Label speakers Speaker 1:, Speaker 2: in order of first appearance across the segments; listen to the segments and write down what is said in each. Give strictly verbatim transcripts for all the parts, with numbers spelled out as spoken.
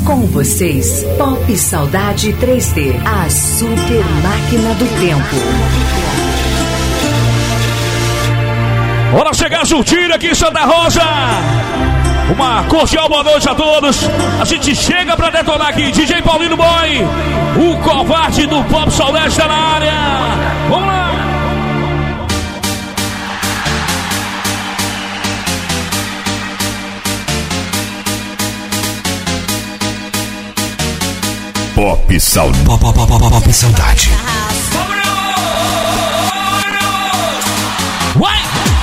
Speaker 1: Com vocês, Pop Saudade três D, a super máquina do tempo.
Speaker 2: Bora chegar juntinho aqui em Santa Rosa. Uma cordial boa noite a todos. A gente chega pra detonar aqui. D J Paulinho Boy, o covarde do Pop Saudade tá na área. Vamos lá.
Speaker 3: Pop Saudade. Pop, pop, pop, pop, pop Saudade.
Speaker 2: Vai!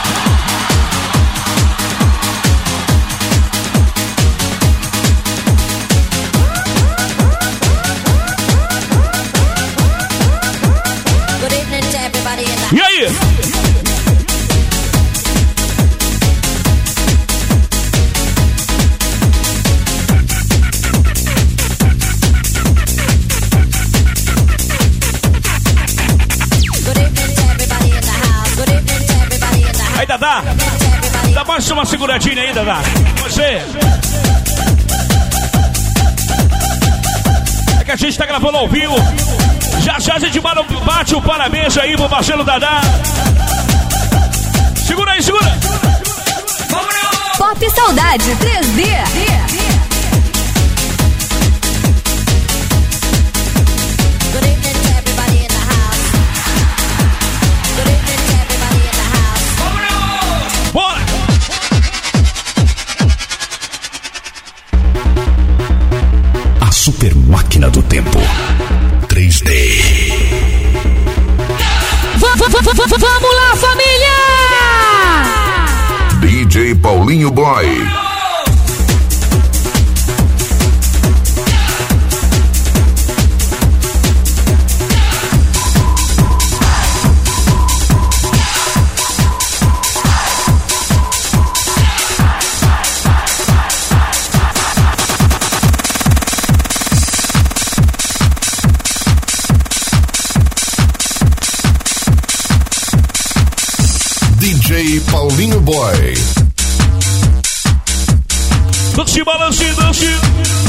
Speaker 2: E aí? Aí, Dadá, dá mais uma seguradinha aí, Dadá. Você. É que a gente tá gravando ao vivo. Já já a gente bate o parabéns aí pro parceiro Dadá. Segura aí, segura.
Speaker 1: Pop Saudade três D.
Speaker 2: Bora!
Speaker 3: A super máquina do tempo. três D.
Speaker 4: Vamos lá, família!
Speaker 3: D J Paulinho Boy. D J Paulinho Boy.
Speaker 2: Dance, balance, dance.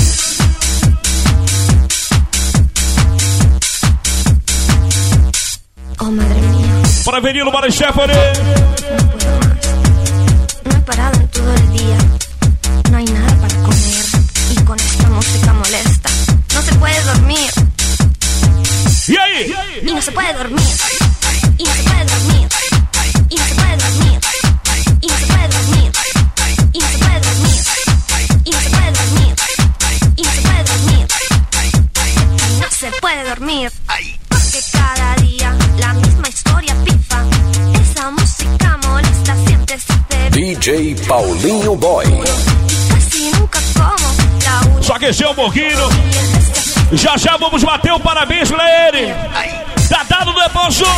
Speaker 5: Oh, madre mía.
Speaker 2: Para Avenida Mara Stephanie.
Speaker 5: No puedo más. No he parado en todo el día. No hay nada para comer. Y con esta música molesta. No se puede dormir.
Speaker 2: E aí?
Speaker 5: Y no se puede dormir. Y no se puede dormir. Y no se puede dormir. Y no se puede dormir. Y no se puede dormir. Y no se puede dormir. Y no se puede dormir. Y no se puede dormir. Porque cada día la misma historia pifa. Esa música molesta, siempre se te
Speaker 3: D J Paulinho Boy.
Speaker 5: casi nunca como la única.
Speaker 2: Só aquecer um pouquinho. Já já vamos bater o parabéns pra ele. Dadá do Depósito.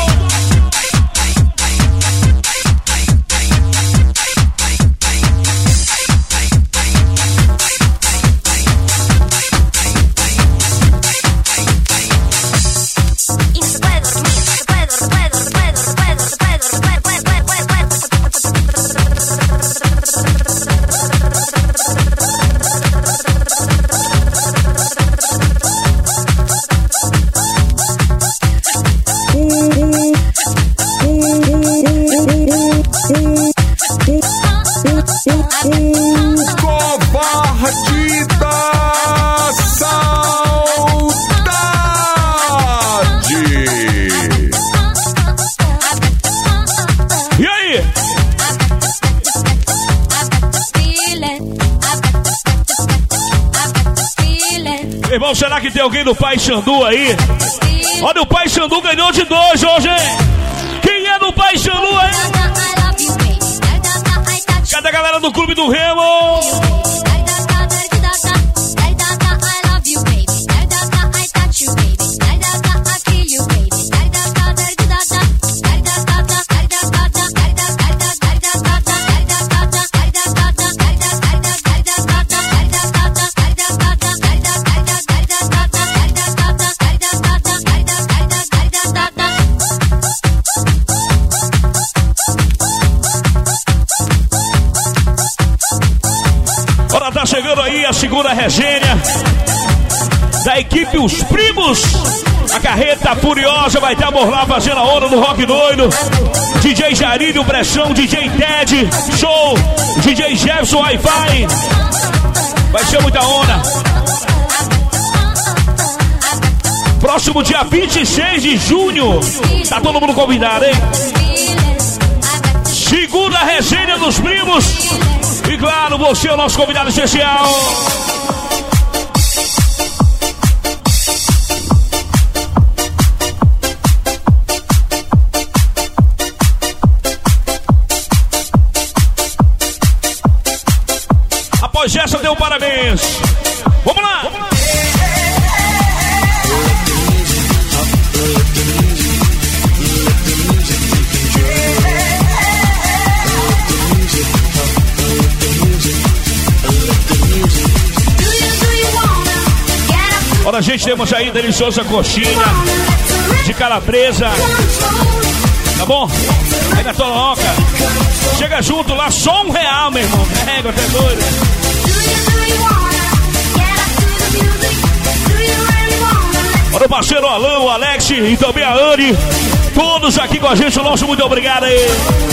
Speaker 5: Y no se puede dormir, no se puede dormir, puede dormir, puede dormir, puede dormir, puede dormir, puede dormir, puede
Speaker 3: Covarde da saudade.
Speaker 2: E aí? Irmão, será que tem alguém do Paysandu aí? Olha, o Paysandu ganhou de dois hoje, hein? Quem é do Paysandu aí? Cadê a galera do Clube do Remo? aí a segunda resenha da equipe Os Primos. A carreta furiosa vai estar por lá fazendo a onda do rock doido. D J Jarílio Pressão, D J Ted, show, D J Jefferson Wi-Fi. Vai ser muita onda. Próximo dia vinte e seis de junho. Tá todo mundo convidado, hein? Segunda resenha dos Primos. E claro, você é o nosso convidado especial. Após essa, deu um parabéns. Vamos lá! Vamos lá. Olha, gente, temos aí deliciosa coxinha de calabresa. Tá bom? Aí na Toloca. Chega junto lá, só um real, meu irmão. É, até doido. Olha o parceiro Alan, o Alex e também a Anne. Todos aqui com a gente, o nosso muito obrigado aí.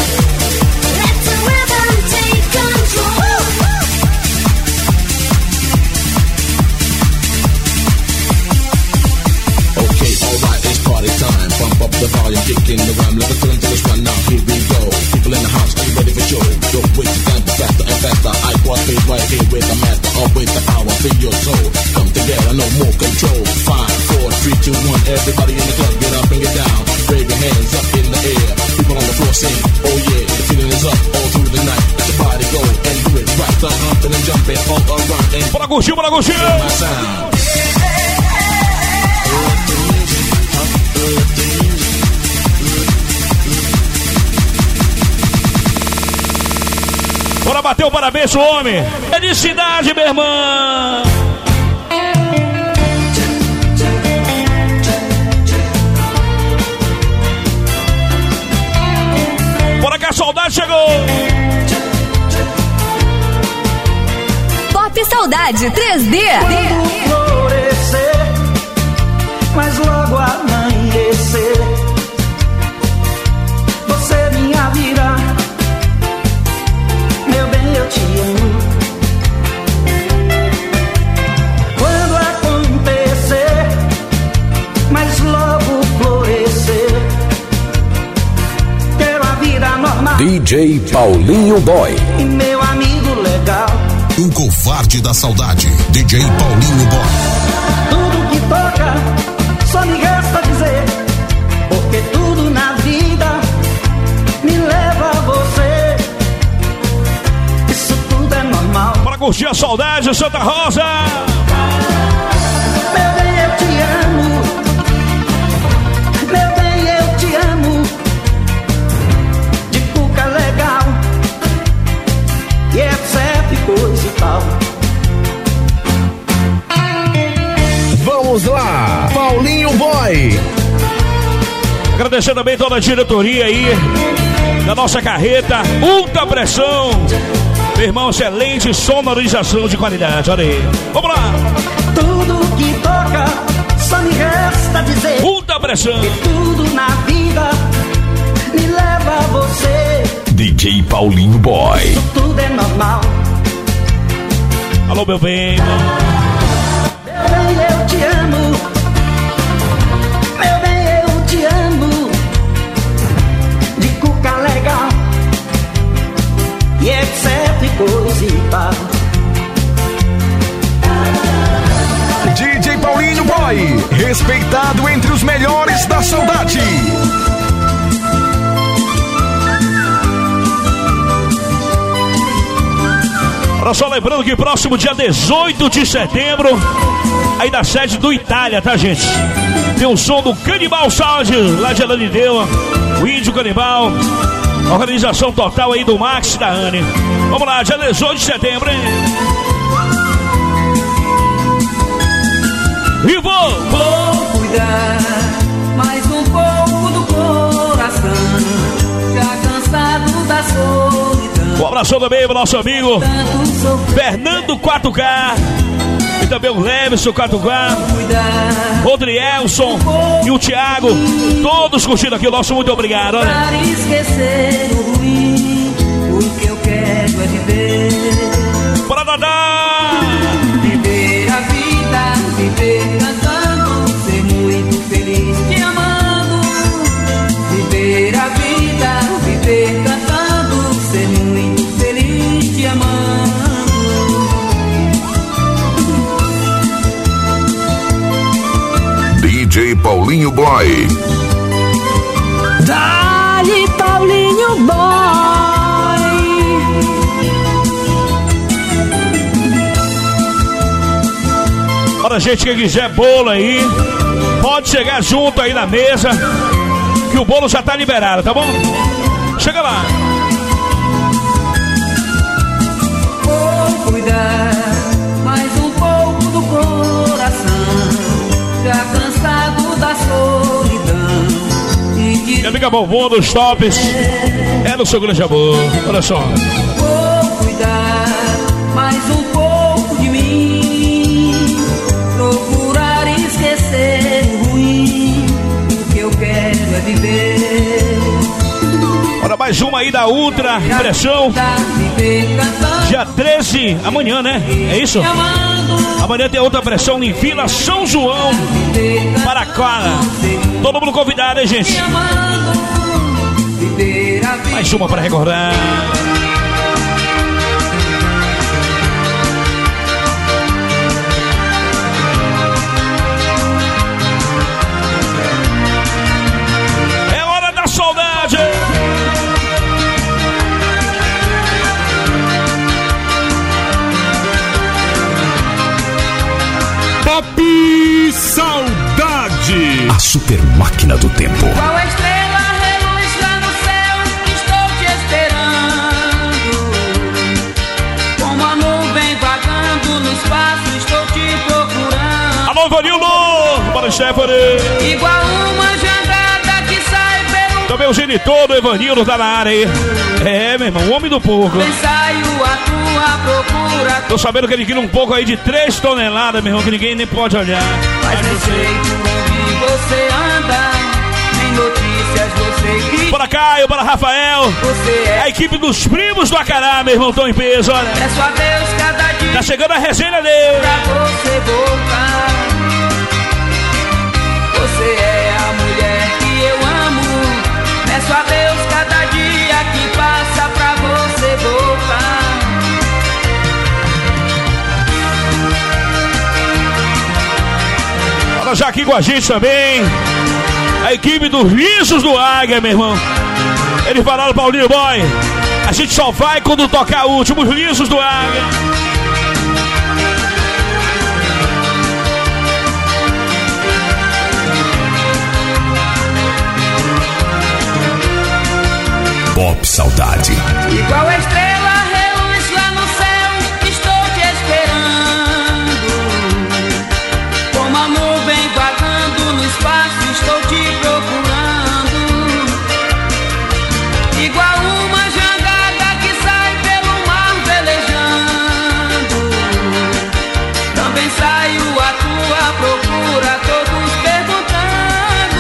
Speaker 2: Time, bump up the volume, kick in the rhyme, let the turn to the run. Now here we go, people in the house, are you ready for show? Don't wait to time, faster and faster. I got me right here with the master, up with the power, feel your soul. Come together, no more control. Five, four, three, two, one. Everybody in the club, get up and get down. Wave your hands up in the air. People on the floor sing, oh yeah, the feeling is up all through the night. Let your body go and do it right, start humping and jumping all around. And bora curtir, bora curtir.
Speaker 5: My sound.
Speaker 2: Bora bater o parabéns pro homem. Felicidade, meu irmão. Bora que a saudade chegou.
Speaker 4: Pop Saudade três D.
Speaker 6: Quando florescer, mas logo amanhecer, você minha vida, meu bem, eu te amo. Quando acontecer, mas logo florescer, quero a vida normal.
Speaker 3: D J Paulinho Boy.
Speaker 6: E meu amigo legal,
Speaker 3: O covarde da saudade, D J Paulinho Boy.
Speaker 6: tudo que toca, só me resta dizer, porque tudo na vida me leva a você. Isso tudo é normal.
Speaker 2: Bora curtir a saudade, Santa Rosa.
Speaker 6: Meu bem, eu te amo. Meu bem, eu te amo. De cuca legal, e etc e coisa e tal.
Speaker 3: Vamos lá, Paulinho Boy.
Speaker 2: Agradecer também toda a diretoria aí da nossa carreta, Ultra Pressão. Meu irmão, excelente sonorização de qualidade. Olha aí. Vamos lá.
Speaker 6: Tudo que toca, só me resta dizer,
Speaker 2: Ultra Pressão.
Speaker 6: que tudo na vida me leva a você.
Speaker 3: D J Paulinho Boy.
Speaker 6: Isso tudo é normal.
Speaker 2: Alô, meu bem.
Speaker 6: Meu bem, eu te amo. Meu bem, eu te amo. De cuca legal, e etc e coisa e tal.
Speaker 3: D J Paulinho Boy, respeitado entre os melhores da saudade.
Speaker 2: Olha só, lembrando que próximo dia dezoito de setembro, aí da sede do Itália, tá, gente? Tem um som do Canibal Sound, lá de Alanideu, o Índio Canibal, organização total aí do Max e da Anne. Vamos lá, dia dezoito de setembro, hein? E vou!
Speaker 7: Vou cuidar mais um pouco do coração, já cansado da solidão.
Speaker 2: Um abraço também pro nosso amigo Fernando quatro K. E também o Leverson quatro K, Rodrielson e o Thiago. Todos curtindo aqui o nosso muito obrigado. Olha.
Speaker 7: Para esquecer o ruim, o que eu quero é viver.
Speaker 2: Bora nadar!
Speaker 7: Viver a vida, viver cantando, ser muito feliz te amando. Viver a vida, viver cantando, ser muito feliz te amando.
Speaker 3: D J Paulinho Boy.
Speaker 4: Dali Paulinho Boy.
Speaker 2: Olha, gente, quem quiser bolo aí, pode chegar junto aí na mesa, que o bolo já tá liberado, tá bom? Chega lá.
Speaker 7: Vou cuidar mais um pouco do coração, já cansado da solidão. E de
Speaker 2: Minha amiga Bombom dos tops é no seu grande amor. Olha só.
Speaker 7: vou cuidar mais um pouco de mim, procurar esquecer o ruim, o que eu quero é viver.
Speaker 2: Olha, mais uma aí da Ultra Impressão.
Speaker 7: Viver cantando,
Speaker 2: Dia treze, amanhã, né? É isso?
Speaker 7: te amando.
Speaker 2: Amanhã tem outra pressão em Vila São João, Paraquara. Todo mundo convidado, hein, gente? Mais uma para recordar. É hora da saudade.
Speaker 3: Pop Saudade. A super máquina do tempo.
Speaker 7: Qual estrela reluz lá no céu, estou te esperando. Como a nuvem vagando no espaço, estou te procurando.
Speaker 2: Alô, Vanildo! Para o Stephanie.
Speaker 7: Igual uma jangada que sai pelo
Speaker 2: Também o genitor do Evanildo tá na área aí. É, meu irmão, o homem do porco.
Speaker 7: ensaio, a tua procura.
Speaker 2: Tô sabendo que ele queria um pouco aí de três toneladas, meu irmão, que ninguém nem pode olhar.
Speaker 7: Mas nem sei por onde você anda, nem notícias você que
Speaker 2: Para Caio, para Rafael.
Speaker 7: você é.
Speaker 2: A equipe dos primos do Acará, meu irmão, estão em peso, olha.
Speaker 7: Peço a Deus cada dia
Speaker 2: Tá chegando a resenha dele.
Speaker 7: pra você voltar. Você é a mulher que eu amo. Peço a Deus cada dia que passa pra você voltar.
Speaker 2: Olha já aqui com a gente também. A equipe dos Lisos do Águia, meu irmão. Eles falaram, Paulinho Boy, a gente só vai quando tocar o último, os Lisos do Águia.
Speaker 3: Pop Saudade.
Speaker 7: Igual a estrela reluz lá no céu, estou te esperando. Como a nuvem vagando no espaço, estou te procurando. Igual uma jangada que sai pelo mar velejando. Também saio à tua procura, todos perguntando.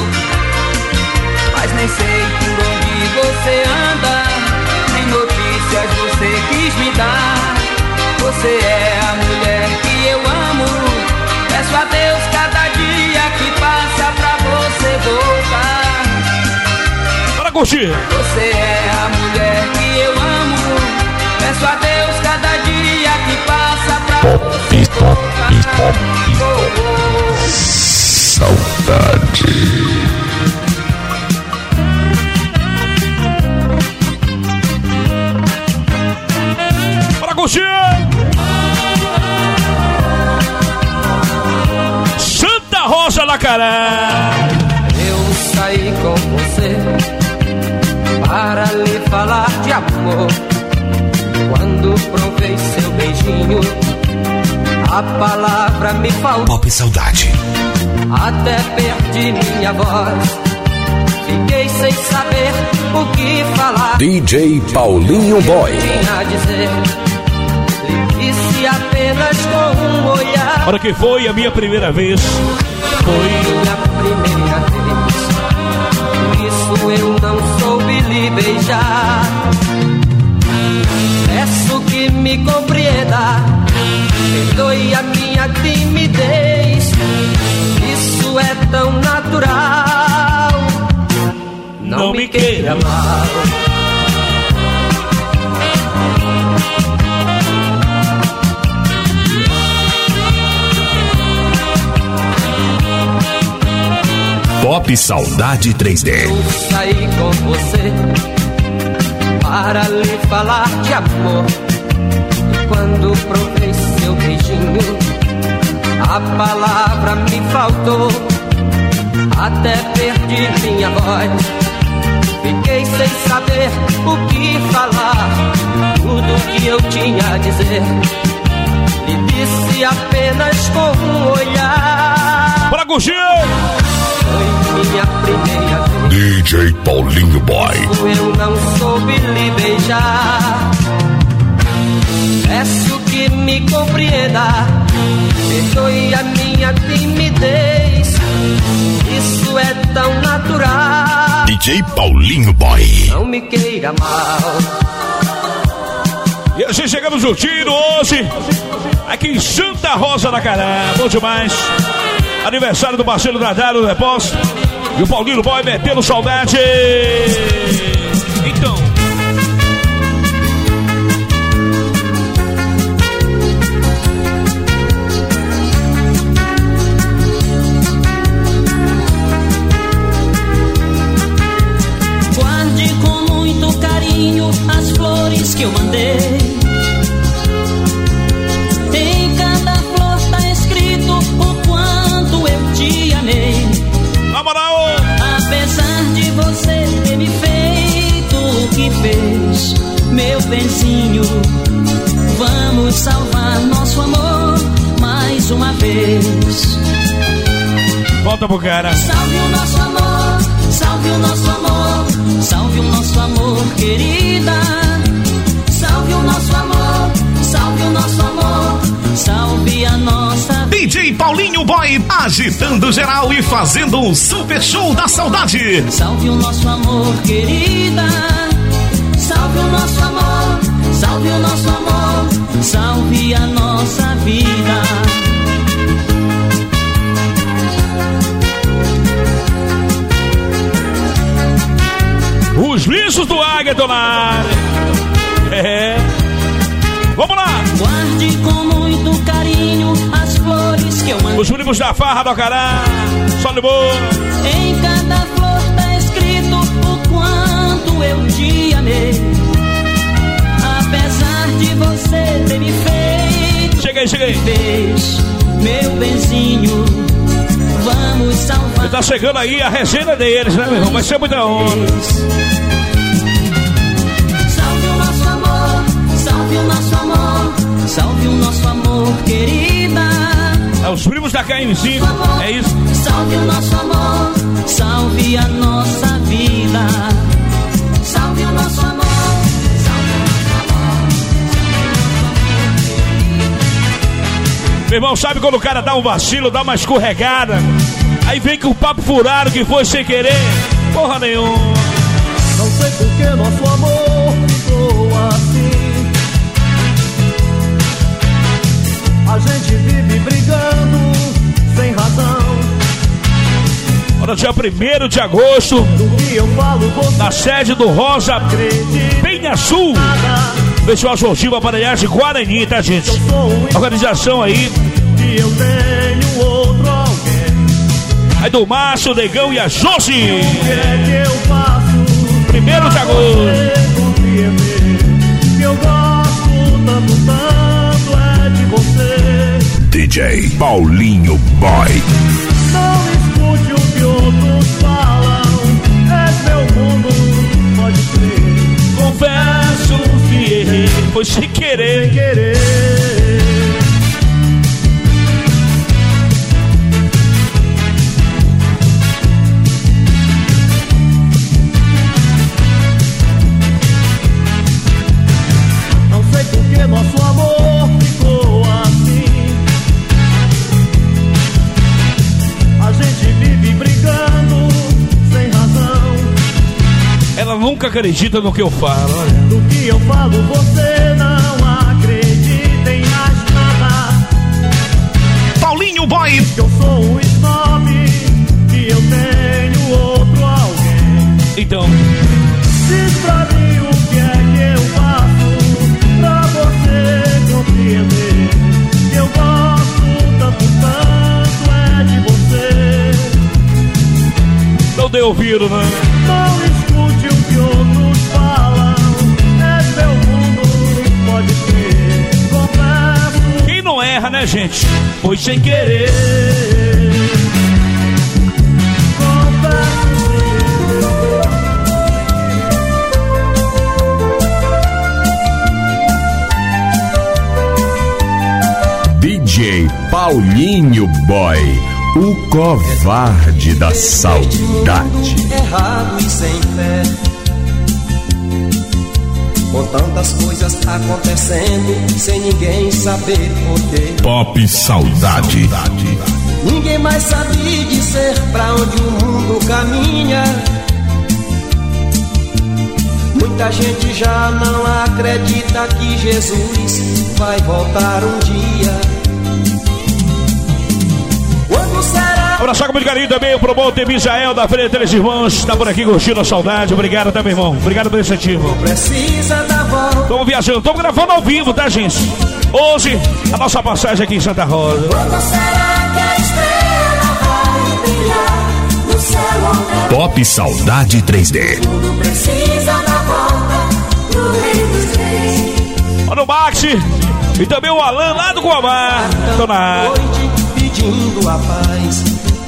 Speaker 7: Mas nem sei por onde você anda, nem notícias você quis me dar. Você é a mulher que eu amo. Peço a Deus cada dia que passa pra você voltar.
Speaker 2: Bora curtir.
Speaker 7: Você é a mulher que eu amo. Peço a Deus cada dia que passa pra você voltar. Oh, oh.
Speaker 3: Saudade.
Speaker 2: Bora curtir. Santa Rosa da Cará.
Speaker 7: Eu saí com você para lhe falar de amor. Quando provei seu beijinho, a palavra me faltou.
Speaker 3: Pop Saudade.
Speaker 7: Até perdi minha voz. Fiquei sem saber o que falar.
Speaker 3: D J Paulinho Boy.
Speaker 7: Tinha a dizer, lhe disse apenas com um olhar.
Speaker 2: Olha que foi a minha primeira vez. Foi
Speaker 7: minha primeira vez. Por isso eu não soube lhe beijar. Peço que me compreenda, perdoe a minha timidez. Isso é tão natural. Não, não me queira mal.
Speaker 3: Pop Saudade três D.
Speaker 7: Eu saí com você para lhe falar de amor. E quando provei seu beijinho, a palavra me faltou. Até perdi minha voz. Fiquei sem saber o que falar. Tudo que eu tinha a dizer lhe disse apenas com um olhar.
Speaker 2: Bora, curtir!
Speaker 7: Foi minha primeira vez.
Speaker 3: D J Paulinho Boy.
Speaker 7: Eu não soube lhe beijar. Peço que me compreenda, perdoe a minha timidez. Isso é tão natural.
Speaker 3: D J Paulinho Boy.
Speaker 7: Não me queira mal.
Speaker 2: E a gente chegando juntinho hoje, aqui em Santa Rosa da Cará. Bom demais. Aniversário do Marcelo Nadaro do Depósito. E o Paulinho Boy metendo saudade. Então.
Speaker 4: Guarde com muito carinho as flores que eu mandei. Em cada flor tá escrito o quanto eu te amei.
Speaker 2: Na moral!
Speaker 4: Apesar de você ter me feito o que fez, meu benzinho, vamos salvar nosso amor mais uma vez.
Speaker 2: Volta pro cara.
Speaker 4: Salve o nosso amor, salve o nosso amor, salve o nosso amor, querida. Salve o nosso amor, salve o nosso amor, salve a nossa vida.
Speaker 3: D J Paulinho Boy agitando geral e fazendo um super show da saudade.
Speaker 4: Salve o nosso amor, querida. Salve o nosso amor, salve o nosso amor, salve a nossa vida.
Speaker 2: Os lixos do Águia na área. É. Vamos lá.
Speaker 4: Guarde com muito carinho as flores que eu mandei.
Speaker 2: Os únicos da farra do Acará. Só de boa.
Speaker 4: Em cada flor tá escrito o quanto eu te amei. Apesar de você ter me feito.
Speaker 2: Cheguei, cheguei.
Speaker 4: Fez, meu benzinho, vamos salvar.
Speaker 2: Tá chegando aí a resenha deles, né, meu irmão? Vai ser muita onda.
Speaker 4: Salve o nosso amor, salve o nosso amor, salve o nosso amor, querida.
Speaker 2: É os primos da K M cinco, é isso?
Speaker 4: Salve o nosso amor, salve a nossa vida. Salve o nosso amor, salve o nosso amor.
Speaker 2: Meu irmão, sabe quando o cara dá um vacilo, dá uma escorregada? Aí vem com o papo furado que foi sem querer. Porra nenhuma.
Speaker 6: Não sei por que nosso amor ficou assim. A gente vive brigando sem razão.
Speaker 2: Olha, dia primeiro de agosto,
Speaker 6: Do que eu falo você
Speaker 2: na sede do Rosa Penha Sul, Festival Esportivo Aparelhagem Guarani, tá, gente? Organização aí.
Speaker 6: que eu tenho outro alguém.
Speaker 2: Aí do Márcio, o Negão e a Josi.
Speaker 6: O que é que eu faço?
Speaker 2: Primeiro de agosto.
Speaker 6: Que eu gosto tanto, tanto é de você.
Speaker 3: D J Paulinho Boy.
Speaker 6: Não escute o que outros falam. É meu mundo, pode crer.
Speaker 2: Confesso que errei, foi sem querer.
Speaker 6: Sem querer.
Speaker 2: nunca acredita no que eu falo. Olha.
Speaker 6: Do que eu falo, você não acredita em mais nada.
Speaker 3: Paulinho Boy.
Speaker 6: Que eu sou um snob, que eu tenho outro alguém.
Speaker 2: Então,
Speaker 6: diz pra mim o que é que eu faço pra você compreender que eu gosto tanto, tanto é de você.
Speaker 2: não dê ouvido, né?
Speaker 6: Não escute o que outros falam, é seu mundo, pode ser, confesso.
Speaker 2: Quem não erra, né, gente? Foi sem querer.
Speaker 3: D J Paulinho Boy, o covarde da saudade.
Speaker 8: Errado e sem fé, com tantas coisas acontecendo, sem ninguém saber porquê.
Speaker 3: Pop Saudade.
Speaker 8: Ninguém mais sabe dizer pra onde o mundo caminha. Muita gente já não acredita que Jesus vai voltar um dia. Quando será?
Speaker 2: Abraçar com muito carinho também o promotor Misael da Feira Três Irmãos. Tá por aqui curtindo a saudade. Obrigado também, irmão. Obrigado pelo incentivo.
Speaker 8: Precisa da volta.
Speaker 2: Estamos viajando, estamos gravando ao vivo, tá, gente? Hoje, a nossa passagem aqui em Santa Rosa.
Speaker 5: Quando será que a estrela vai brilhar no céu outra?
Speaker 3: Pop Saudade três D.
Speaker 5: Tudo precisa da volta do Rei dos Reis.
Speaker 2: Olha o Maxi e também o Alan lá do Guamá. Tô na área.
Speaker 8: Noite pedindo a paz.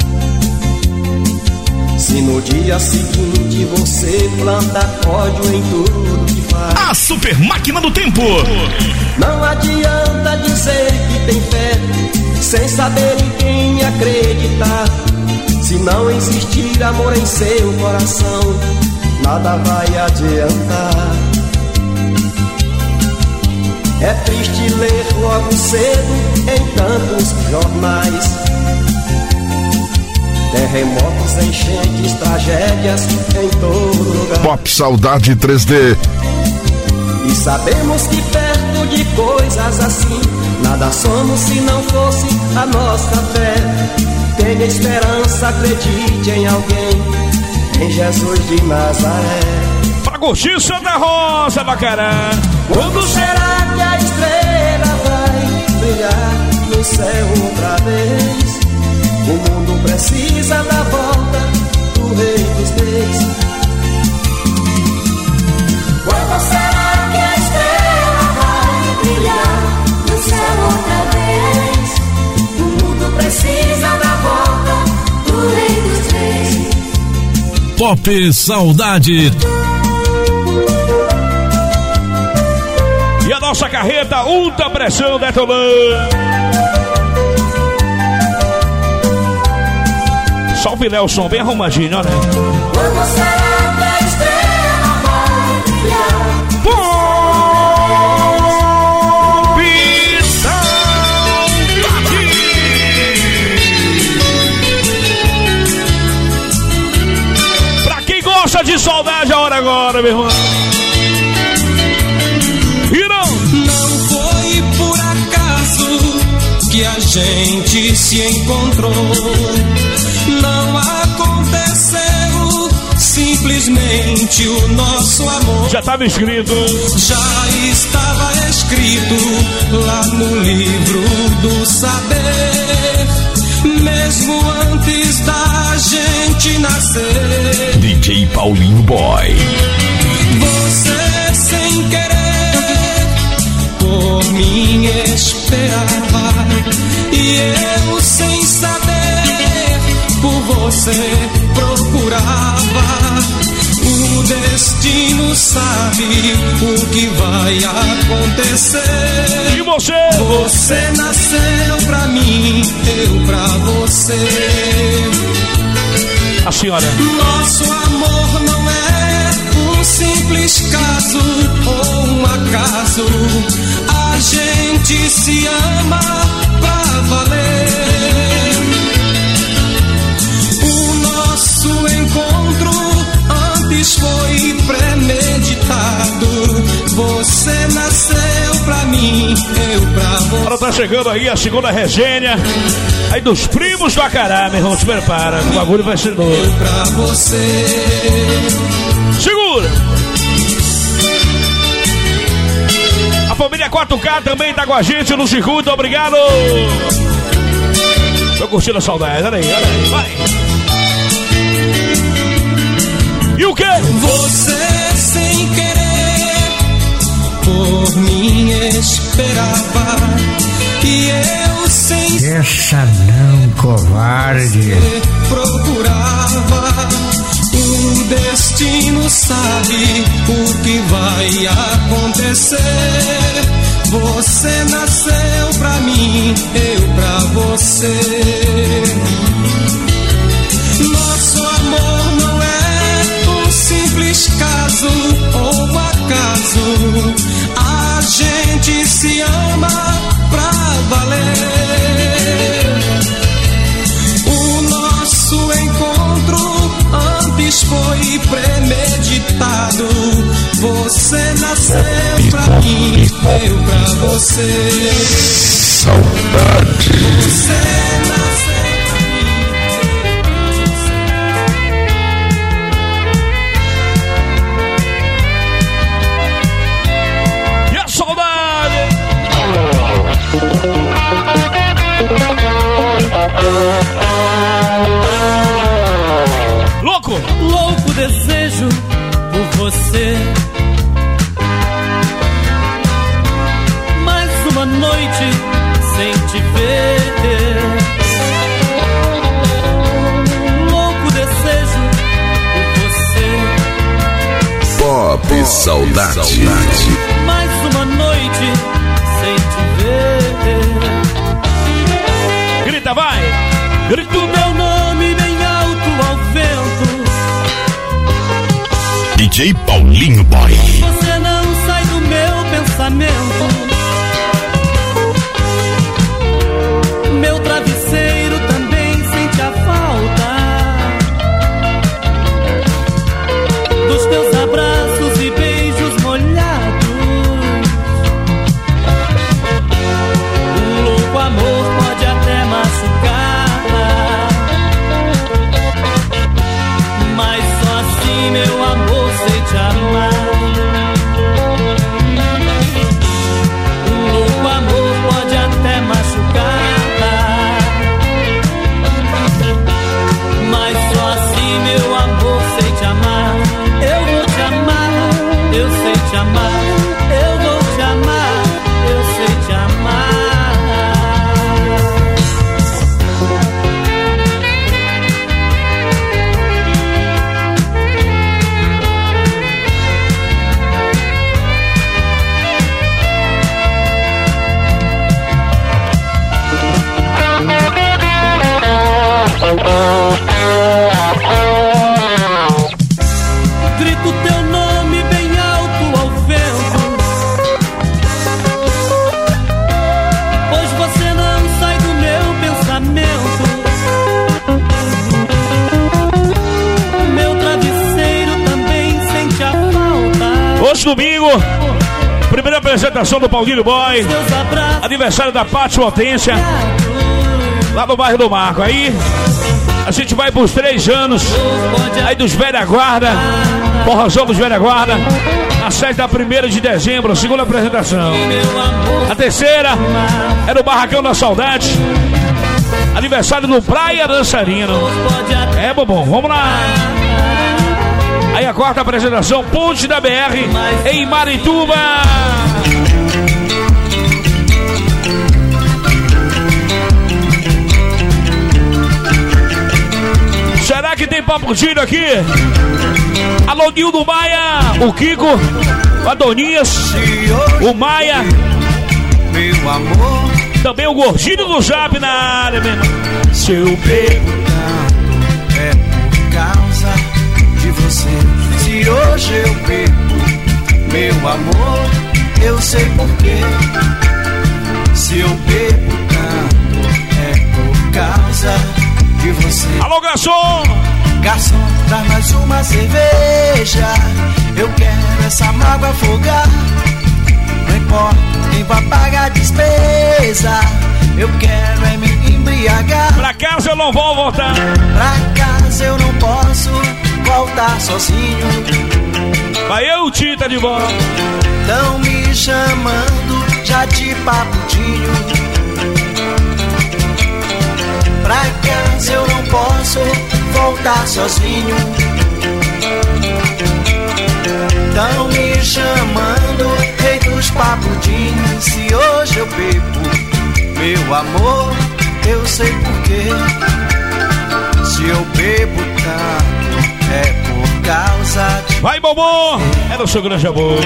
Speaker 8: Se no dia seguinte você planta ódio em tudo que faz.
Speaker 3: A super máquina do tempo.
Speaker 8: Não adianta dizer que tem fé sem saber em quem acreditar. Se não existir amor em seu coração, nada vai adiantar. É triste ler logo cedo em tantos jornais terremotos, enchentes, tragédias em todo lugar.
Speaker 3: Pop Saudade três D.
Speaker 8: E sabemos que perto de coisas assim nada somos se não fosse a nossa fé. Tenha esperança, acredite em alguém, em Jesus de Nazaré.
Speaker 2: Pra curtir Santa Rosa, Bacará.
Speaker 8: Quando será que a estrela vai brilhar no céu outra vez? O mundo precisa da volta do Rei dos Reis.
Speaker 5: Quando será que a estrela vai brilhar no céu outra vez? O mundo precisa da volta do Rei dos Reis.
Speaker 3: Pop Saudade.
Speaker 2: E a nossa carreta Ultra Pressão detonando. Só o Vilelson bem arrumadinho, olha.
Speaker 5: Quando será que a estrela vai brilhar?
Speaker 2: Pop Saudade. Pra quem gosta de saudade, a hora agora, meu irmão.
Speaker 9: Não foi por acaso que a gente se encontrou. Não aconteceu simplesmente o nosso amor.
Speaker 2: Já estava escrito.
Speaker 9: Já estava escrito lá no livro do saber, mesmo antes da gente nascer.
Speaker 3: D J Paulinho Boy.
Speaker 9: Você sem querer por mim esperava, e eu sem saber por você procurava. O destino sabe o que vai acontecer.
Speaker 2: E você?
Speaker 9: Você nasceu pra mim, eu pra você.
Speaker 2: A senhora.
Speaker 9: Nosso amor não é um simples caso ou um acaso. A gente se ama pra valer. O nosso encontro antes foi premeditado.
Speaker 2: tá chegando aí a segunda resenha aí dos primos do Acará, meu irmão, se prepara, o bagulho vai ser novo.
Speaker 9: Pra você.
Speaker 2: Segura! A família quatro K também tá com a gente no circuito, obrigado! Tô curtindo a saudade, olha aí, olha aí, vai! E o quê?
Speaker 9: Você sem querer por mim esperava e eu sem
Speaker 10: essa não, covarde,
Speaker 9: procurava. O destino sabe o que vai acontecer. Você nasceu pra mim, eu pra você. Nosso amor não é um simples caso ou acaso. A gente se ama pra valer. O nosso encontro antes foi premeditado. Você nasceu pra mim, eu pra você.
Speaker 10: Saudade.
Speaker 9: Você nasceu pra
Speaker 2: mim. E a saudade? Louco!
Speaker 4: Louco desejo por você. Mais uma noite sem te ver. Louco desejo por você.
Speaker 10: Pop Saudade.
Speaker 4: Mais uma noite sem te ver.
Speaker 2: Grita, vai! Grita
Speaker 4: o meu nome bem alto ao vento.
Speaker 10: D J Paulinho Boy.
Speaker 4: Você não sai do meu pensamento. Meu travesseiro também sente a falta dos teus abraços e beijos molhados. Um louco amor pode até machucar, mas só assim, meu amor, sei te amar. Um louco amor pode até machucar, mas só assim, meu amor, sei te amar. Eu vou te amar, eu sei te amar. Eu vou te amar, eu sei te amar. Grito teu nome bem alto ao vento, pois você não sai do meu pensamento. Meu travesseiro também sente a falta.
Speaker 2: Hoje domingo, primeira apresentação do Paulinho Boy, aniversário da Pátio Hortência, lá no bairro do Marco. Aí a gente vai pros três anos aí dos Velha Guarda, Forrozão dos Velha Guarda, a sede da primeira de dezembro, segunda apresentação. A terceira é no Barracão da Saudade, aniversário do Praia Dançarino. É, bobão, vamos lá. Aí a quarta apresentação, Ponte da B R, em Marituba. Será que tem papo tiro aqui? Alô, Nildo Maia, o Kiko, o Adonias, o Maia,
Speaker 11: meu amor,
Speaker 2: também o Gordinho do Zap na área, meu irmão.
Speaker 11: Se eu bebo tanto é por causa de você. Se hoje eu bebo, meu amor, eu sei porquê. Se eu bebo tanto é por causa de você.
Speaker 2: Alô, garçom!
Speaker 11: Garçom, traz mais uma cerveja. Eu quero essa mágoa afogar. Não importa, quem vai pagar a despesa. Eu quero é me embriagar.
Speaker 2: Pra casa eu não vou voltar.
Speaker 11: Pra casa eu não posso voltar sozinho.
Speaker 2: Vai eu, Tita, de volta.
Speaker 11: Tão me chamando já de papudinho. Pra casa eu não posso voltar sozinho. Tão me chamando rei dos papudinhos. Se hoje eu bebo, meu amor, eu sei porquê. Se eu bebo tanto, é por causa de...
Speaker 2: Vai, Bobô! É do seu grande amor.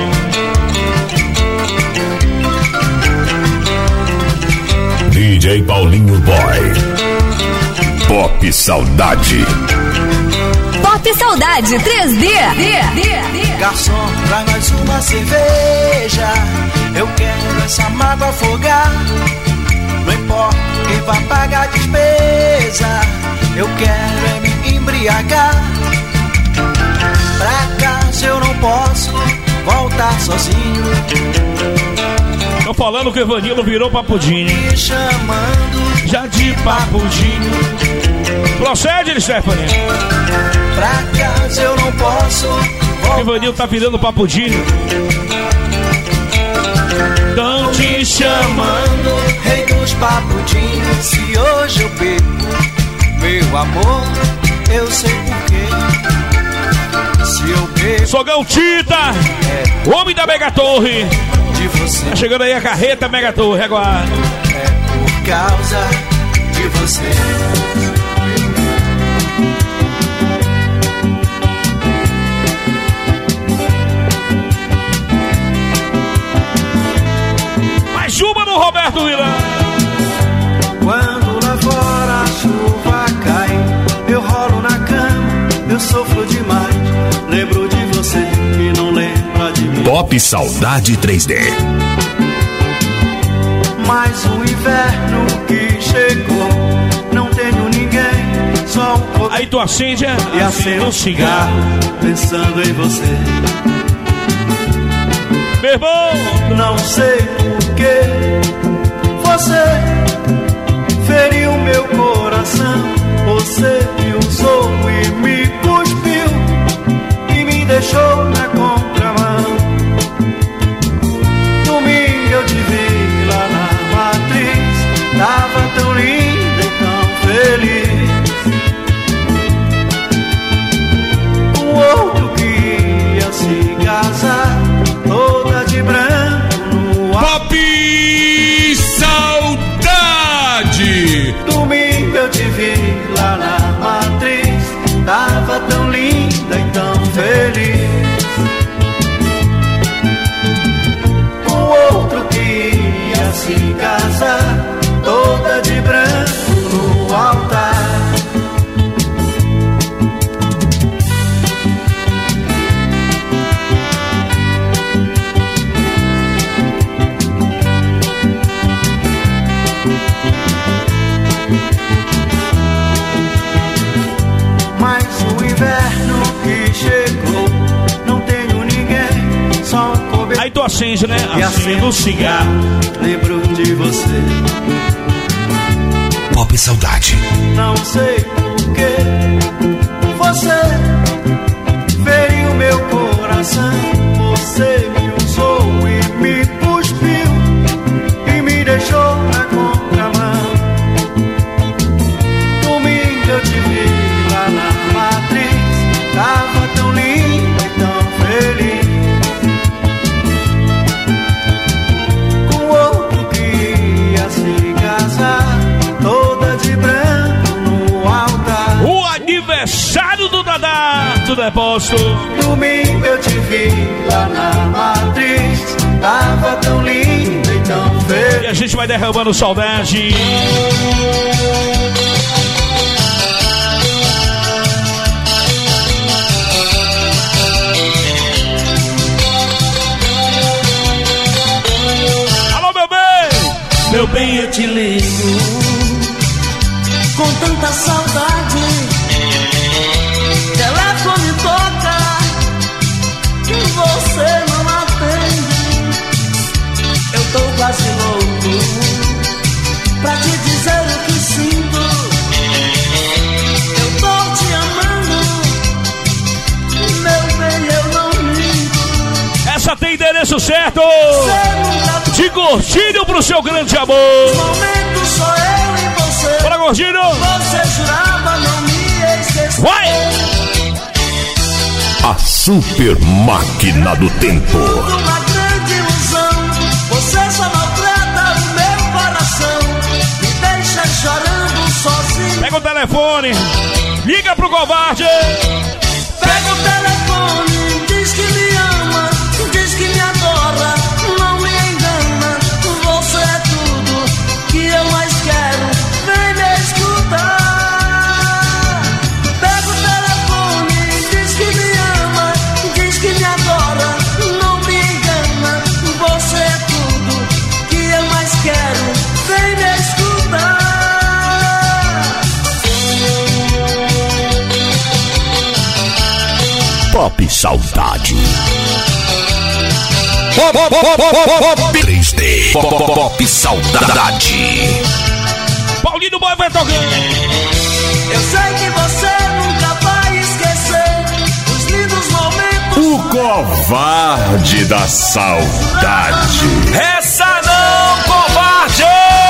Speaker 10: D J Paulinho Boy. Pop Saudade.
Speaker 1: Pop Saudade três D.
Speaker 11: Garçom, traz mais uma cerveja. Eu quero essa mágoa afogar. Não importa quem vai pagar a despesa. Eu quero é me embriagar. Pra casa eu não posso voltar sozinho.
Speaker 2: Tô falando que o Evanildo virou papudinho.
Speaker 11: Me chamando
Speaker 2: já de papudinho. Procede, Stephanie.
Speaker 11: Pra casa eu não posso voltar.
Speaker 2: O Evanildo tá virando papudinho. Tão te chamando
Speaker 11: rei dos papudinhos. Se hoje eu bebo, meu amor, eu sei porquê. Se eu bebo,
Speaker 2: Sogão Tita,
Speaker 11: é
Speaker 2: o homem da Mega Torre.
Speaker 11: De você.
Speaker 2: Tá chegando aí a carreta Mega Torre agora.
Speaker 11: É por causa de você.
Speaker 2: Mais uma no Roberto Vilar.
Speaker 11: Quando lá fora a chuva cai, eu rolo na cama, eu sofro demais. Lembro de você e não lembra de mim.
Speaker 10: Pop Saudade três D.
Speaker 11: Mais um inverno que chegou, não tenho ninguém, só um pouco.
Speaker 2: Aí tu acende, é?
Speaker 11: E acendo um cigarro, pensando em você.
Speaker 2: Meu irmão,
Speaker 11: não sei porquê você feriu meu coração. Você me usou e me cuspiu e me deixou na contramão. Domingo eu te vi lá na matriz, tava tão linda e tão feliz. O outro que ia se casar, toda de branco no ar.
Speaker 10: Pop Saudade.
Speaker 11: Domingo eu te vi lá na matriz, tava tão linda e tão feliz. O outro que ia se casar, toda de branco no altar. Mais um inverno que chegou, não tenho ninguém, só cobertor.
Speaker 2: aí tu acende, né?
Speaker 11: E
Speaker 2: Acende o cigarro.
Speaker 11: Lembro de você.
Speaker 10: Pop Saudade.
Speaker 11: Não sei porquê você feriu meu coração. Você me usou e me cuspiu e me deixou na contramão. Domingo eu te vi lá na matriz, tava tão linda e tão feliz. Com outro que ia se casar, toda de branco no altar.
Speaker 2: O aniversário do Dadá do depósito.
Speaker 11: Domingo eu te vi lá na matriz, tava tão linda e tão
Speaker 2: E
Speaker 11: feliz.
Speaker 2: a gente vai derramando saudade. Alô, meu bem!
Speaker 6: Meu bem, eu te ligo com tanta saudade. Telefone toca e você não atende. Eu tô com a
Speaker 2: endereço certo de Gordinho pro seu grande amor.
Speaker 6: Momento sou eu e você.
Speaker 2: Bora, Gordinho.
Speaker 6: Você jurava não me esquecer.
Speaker 2: Vai!
Speaker 10: A super máquina do tempo.
Speaker 6: Uma grande ilusão. Você só maltrata o meu coração. Me deixa chorando sozinho.
Speaker 2: Pega o telefone, liga pro covarde.
Speaker 6: Pega o telefone, diz que me ama, diz que me adora, não me engana. Você é tudo que eu mais quero, vem me escutar. Pega o telefone, diz que me ama, diz que me adora, não me engana. Você é tudo que eu mais quero, vem me escutar.
Speaker 10: Pop Saudade. Pop, pop, pop, pop, pop, três D. Pop, pop, pop Saudade.
Speaker 2: Paulinho Boy vai tocando.
Speaker 6: Eu sei que você nunca vai esquecer os lindos momentos.
Speaker 10: O covarde da saudade.
Speaker 2: Essa não, covarde!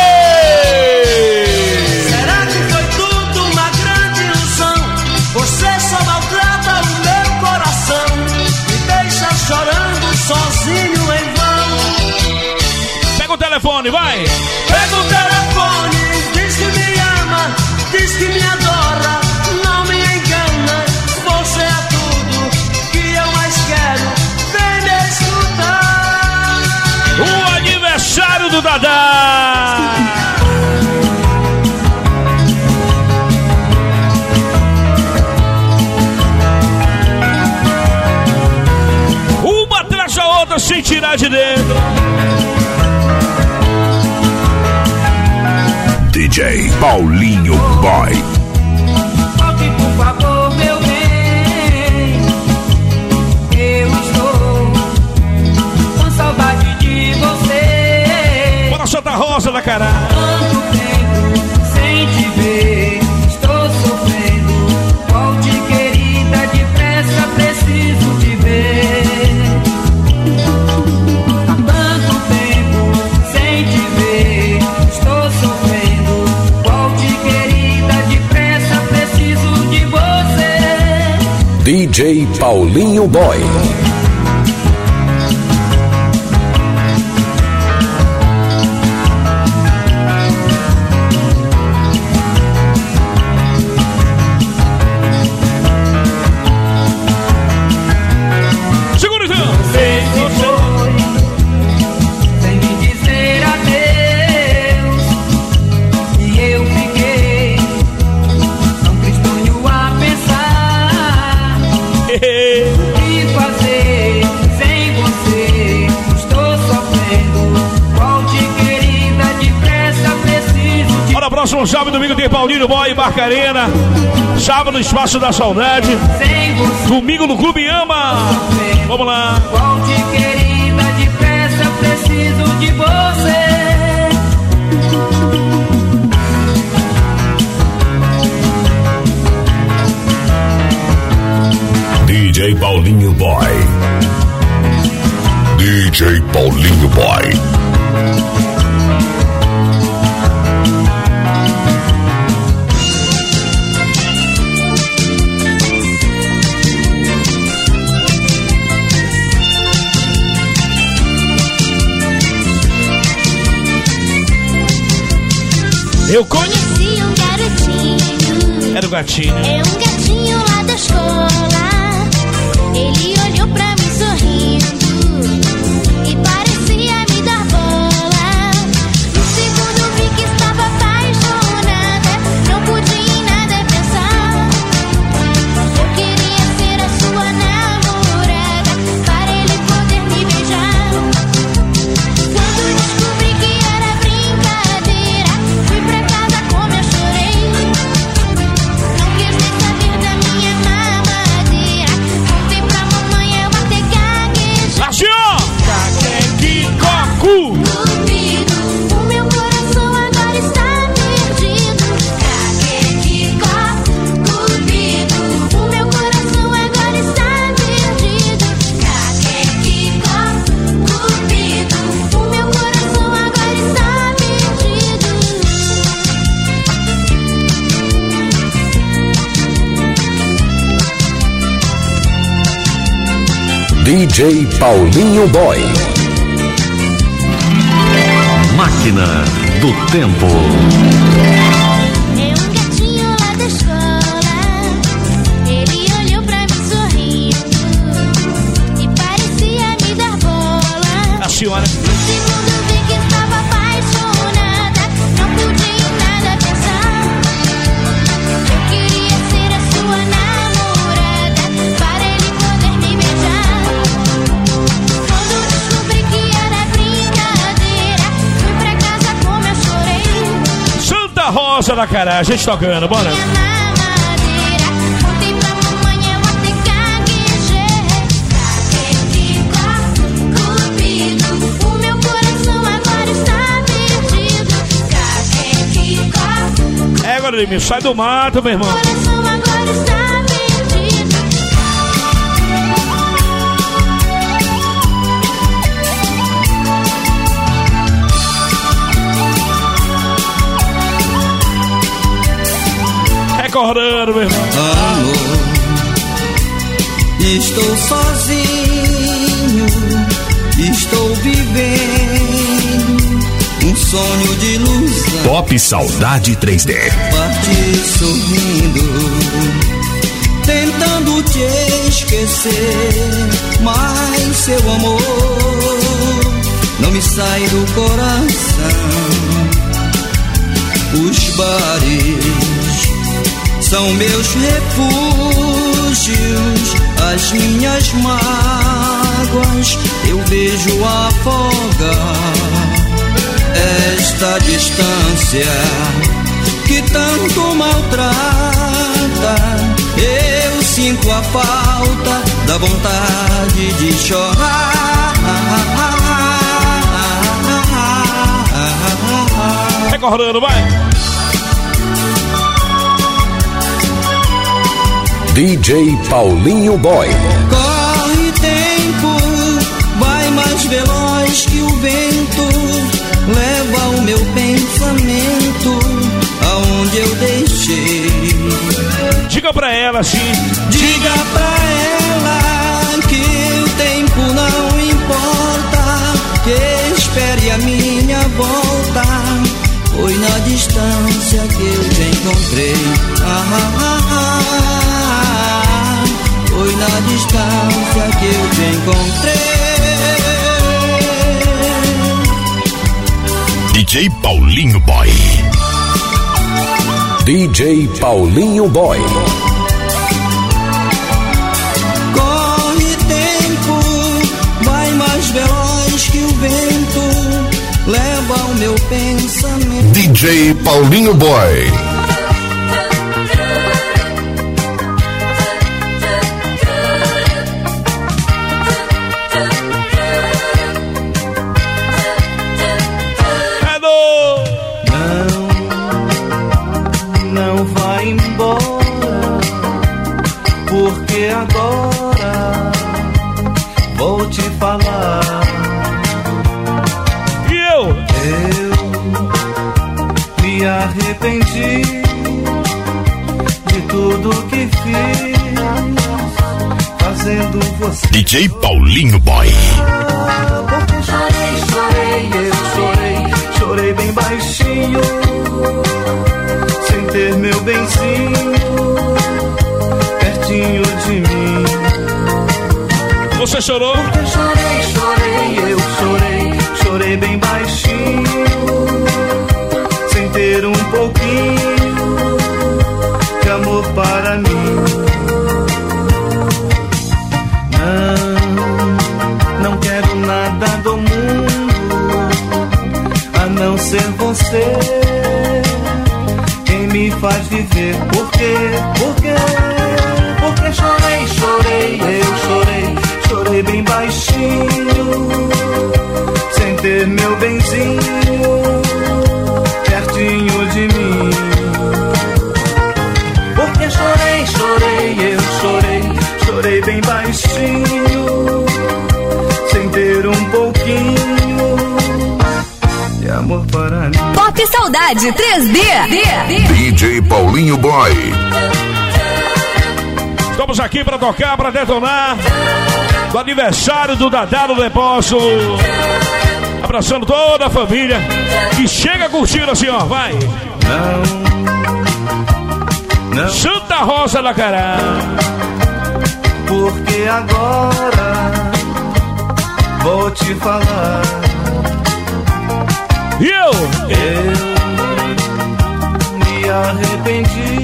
Speaker 6: Será que foi tudo uma grande ilusão? Você só maltrata o meu coração, me deixa chorando sozinho em vão.
Speaker 2: Pega o telefone, vai!
Speaker 6: Pega o telefone, diz que me ama, diz que me adora, não me engana. Você é tudo que eu mais quero, vem me escutar.
Speaker 2: O aniversário do Dadá! Uma atrás da outra sem tirar de dentro.
Speaker 10: D J Paulinho Boy.
Speaker 7: Volte, por favor, meu bem. Eu estou com saudade de você.
Speaker 2: Bora, Santa Rosa da Cará.
Speaker 7: Tanto tempo sem te ver, estou sofrendo. Volte, querida, depressa, preciso te ver. Há tanto tempo sem te ver, estou sofrendo. Volte, querida, depressa, preciso de você.
Speaker 10: D J Paulinho Boy.
Speaker 2: Segura então!
Speaker 7: Você se foi, sem me dizer adeus, e eu fiquei tão tristonho a pensar. O que fazer sem você? Estou sofrendo. Volte, querida, depressa, preciso de
Speaker 2: Bora, próximo sábado e domingo tem Paulinho Boy e Barcarena. Sábado, Espaço da Saudade.
Speaker 7: sem você.
Speaker 2: Domingo no Clube Ama. Vamos lá.
Speaker 7: Volte, querida, depressa, preciso de você.
Speaker 10: D J Paulinho Boy. D J Paulinho Boy.
Speaker 2: Eu conheço.
Speaker 5: Conheci um garotinho,
Speaker 2: Era o gatinho.
Speaker 5: é um gatinho lá da escola. Ele olhou pra mim sorrindo e parecia me dar bola. No segundo vi que estava apaixonada, não pude em nada pensar. Eu queria ser a sua namorada, para ele poder me beijar. Quando descobri que era brincadeira, fui pra casa como eu chorei. Não quis nem saber da minha mamadeira. Contei pra mamãe, eu até
Speaker 10: D J Paulinho Boy.
Speaker 12: Máquina do Tempo.
Speaker 5: É um gatinho lá da escola. Ele olhou pra mim sorrindo e parecia me dar bola.
Speaker 2: A senhora.
Speaker 5: No segundo vi que estava apaixonada. Não pude em nada pensar. Eu queria ser a sua namorada para ele poder me beijar. Quando descobri que era brincadeira, fui pra casa como eu chorei.
Speaker 2: Santa Rosa da Cará, a gente tocando, bora.
Speaker 5: Minha mamadeira, contei pra mamãe, eu até gaguejei. Caquetico, cupido, o meu coração agora está perdido. Caquetico,
Speaker 2: É, agora ele me sai do mato, meu irmão.
Speaker 5: coração agora está perdido.
Speaker 2: Recordando, meu irmão.
Speaker 8: Amor, estou sozinho, estou vivendo um sonho de ilusão.
Speaker 10: Pop Saudade três D.
Speaker 8: Parti sorrindo, tentando te esquecer, mas seu amor não me sai do coração. Os bares são meus refúgios, as minhas mágoas eu vejo afogar. Esta distância que tanto maltrata, eu sinto a falta da vontade de chorar.
Speaker 2: Recordando, vai.
Speaker 10: D J Paulinho Boy.
Speaker 8: Corre tempo, vai mais veloz que o vento, leva o meu pensamento aonde eu deixei.
Speaker 2: Diga pra ela assim.
Speaker 8: Diga pra ela que o tempo não importa, que espere a minha volta. Foi na distância que eu te encontrei. Ah, ah, ah, ah. Foi na distância que eu te encontrei.
Speaker 10: D J Paulinho Boy. D J Paulinho Boy.
Speaker 8: Corre tempo, vai mais veloz que o vento, leva o meu pensamento.
Speaker 10: D J Paulinho Boy.
Speaker 11: Não, não vai embora, porque agora vou te falar.
Speaker 2: E eu?
Speaker 11: Eu me arrependi de tudo que fiz, fazendo você.
Speaker 10: D J Paulinho Boy.
Speaker 11: Porque chorei, chorei, eu chorei, chorei bem baixinho, sem ter meu benzinho pertinho de mim.
Speaker 2: Você chorou?
Speaker 11: Porque chorei, chorei, eu chorei, chorei bem baixinho, sem ter um pouquinho de amor para mim. Não, não quero nada do mundo a não ser você, quem me faz viver. Por quê? Por quê? Porque chorei, chorei, eu chorei, chorei bem baixinho, sem ter meu benzinho pertinho de mim. Porque chorei, chorei, eu chorei, chorei bem baixinho, sem ter um pouquinho de amor para mim.
Speaker 1: Pop Saudade três D.
Speaker 10: D J Paulinho Boy.
Speaker 2: Estamos aqui para tocar, para detonar do aniversário do Dadá do Depósito. Abraçando toda a família. E chega curtindo assim, ó, vai.
Speaker 11: Não, não.
Speaker 2: Santa Rosa da Cará.
Speaker 11: Porque agora vou te falar.
Speaker 2: E eu?
Speaker 11: Eu me arrependi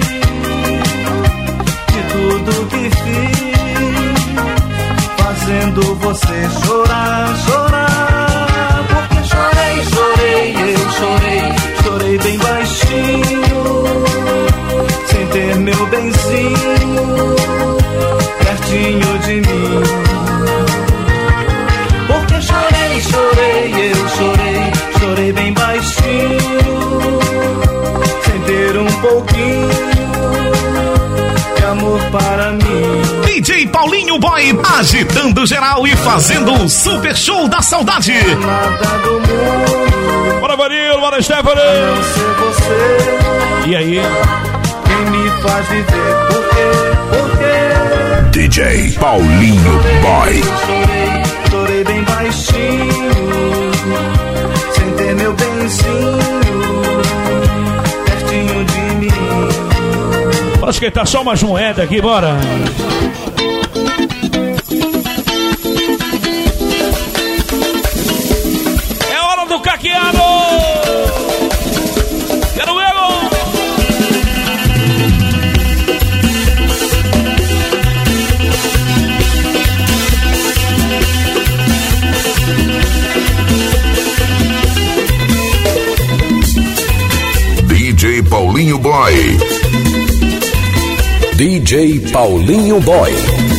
Speaker 11: de tudo que fiz, fazendo você chorar, chorar. Porque chorei, chorei, eu chorei, chorei bem baixinho, sem ter meu benzinho pertinho de mim. Porque chorei, chorei, eu chorei, chorei bem baixinho, sem ter um pouquinho de amor para mim.
Speaker 3: D J Paulinho Boy, agitando geral e fazendo um super show da saudade.
Speaker 11: Nada do mundo,
Speaker 2: bora Vanilo, bora Stephanie.
Speaker 11: a não ser você.
Speaker 2: E aí?
Speaker 11: Quem me faz viver, por quê, por quê?
Speaker 10: D J Paulinho Boy.
Speaker 11: Chorei, chorei bem baixinho, sem ter meu benzinho pertinho de mim.
Speaker 2: Bora esquentar só umas moedas aqui, bora. É hora do caqueado. Quero ver.
Speaker 10: D J Paulinho Boy.
Speaker 12: D J Paulinho Boy.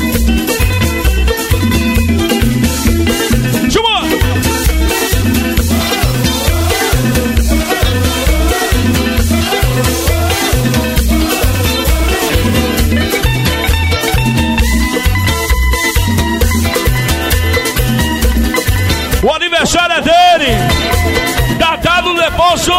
Speaker 2: Chama! O aniversário é dele. Dadá do Depósito.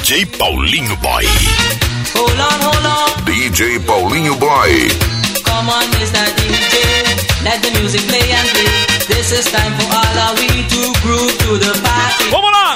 Speaker 10: J Paulinho Boy.
Speaker 7: Hold on, hold on.
Speaker 10: D J Paulinho Boy.
Speaker 7: Come on, Mister D J. Let the music play and play. This is time for all of we to groove to the party.
Speaker 2: Vamos lá!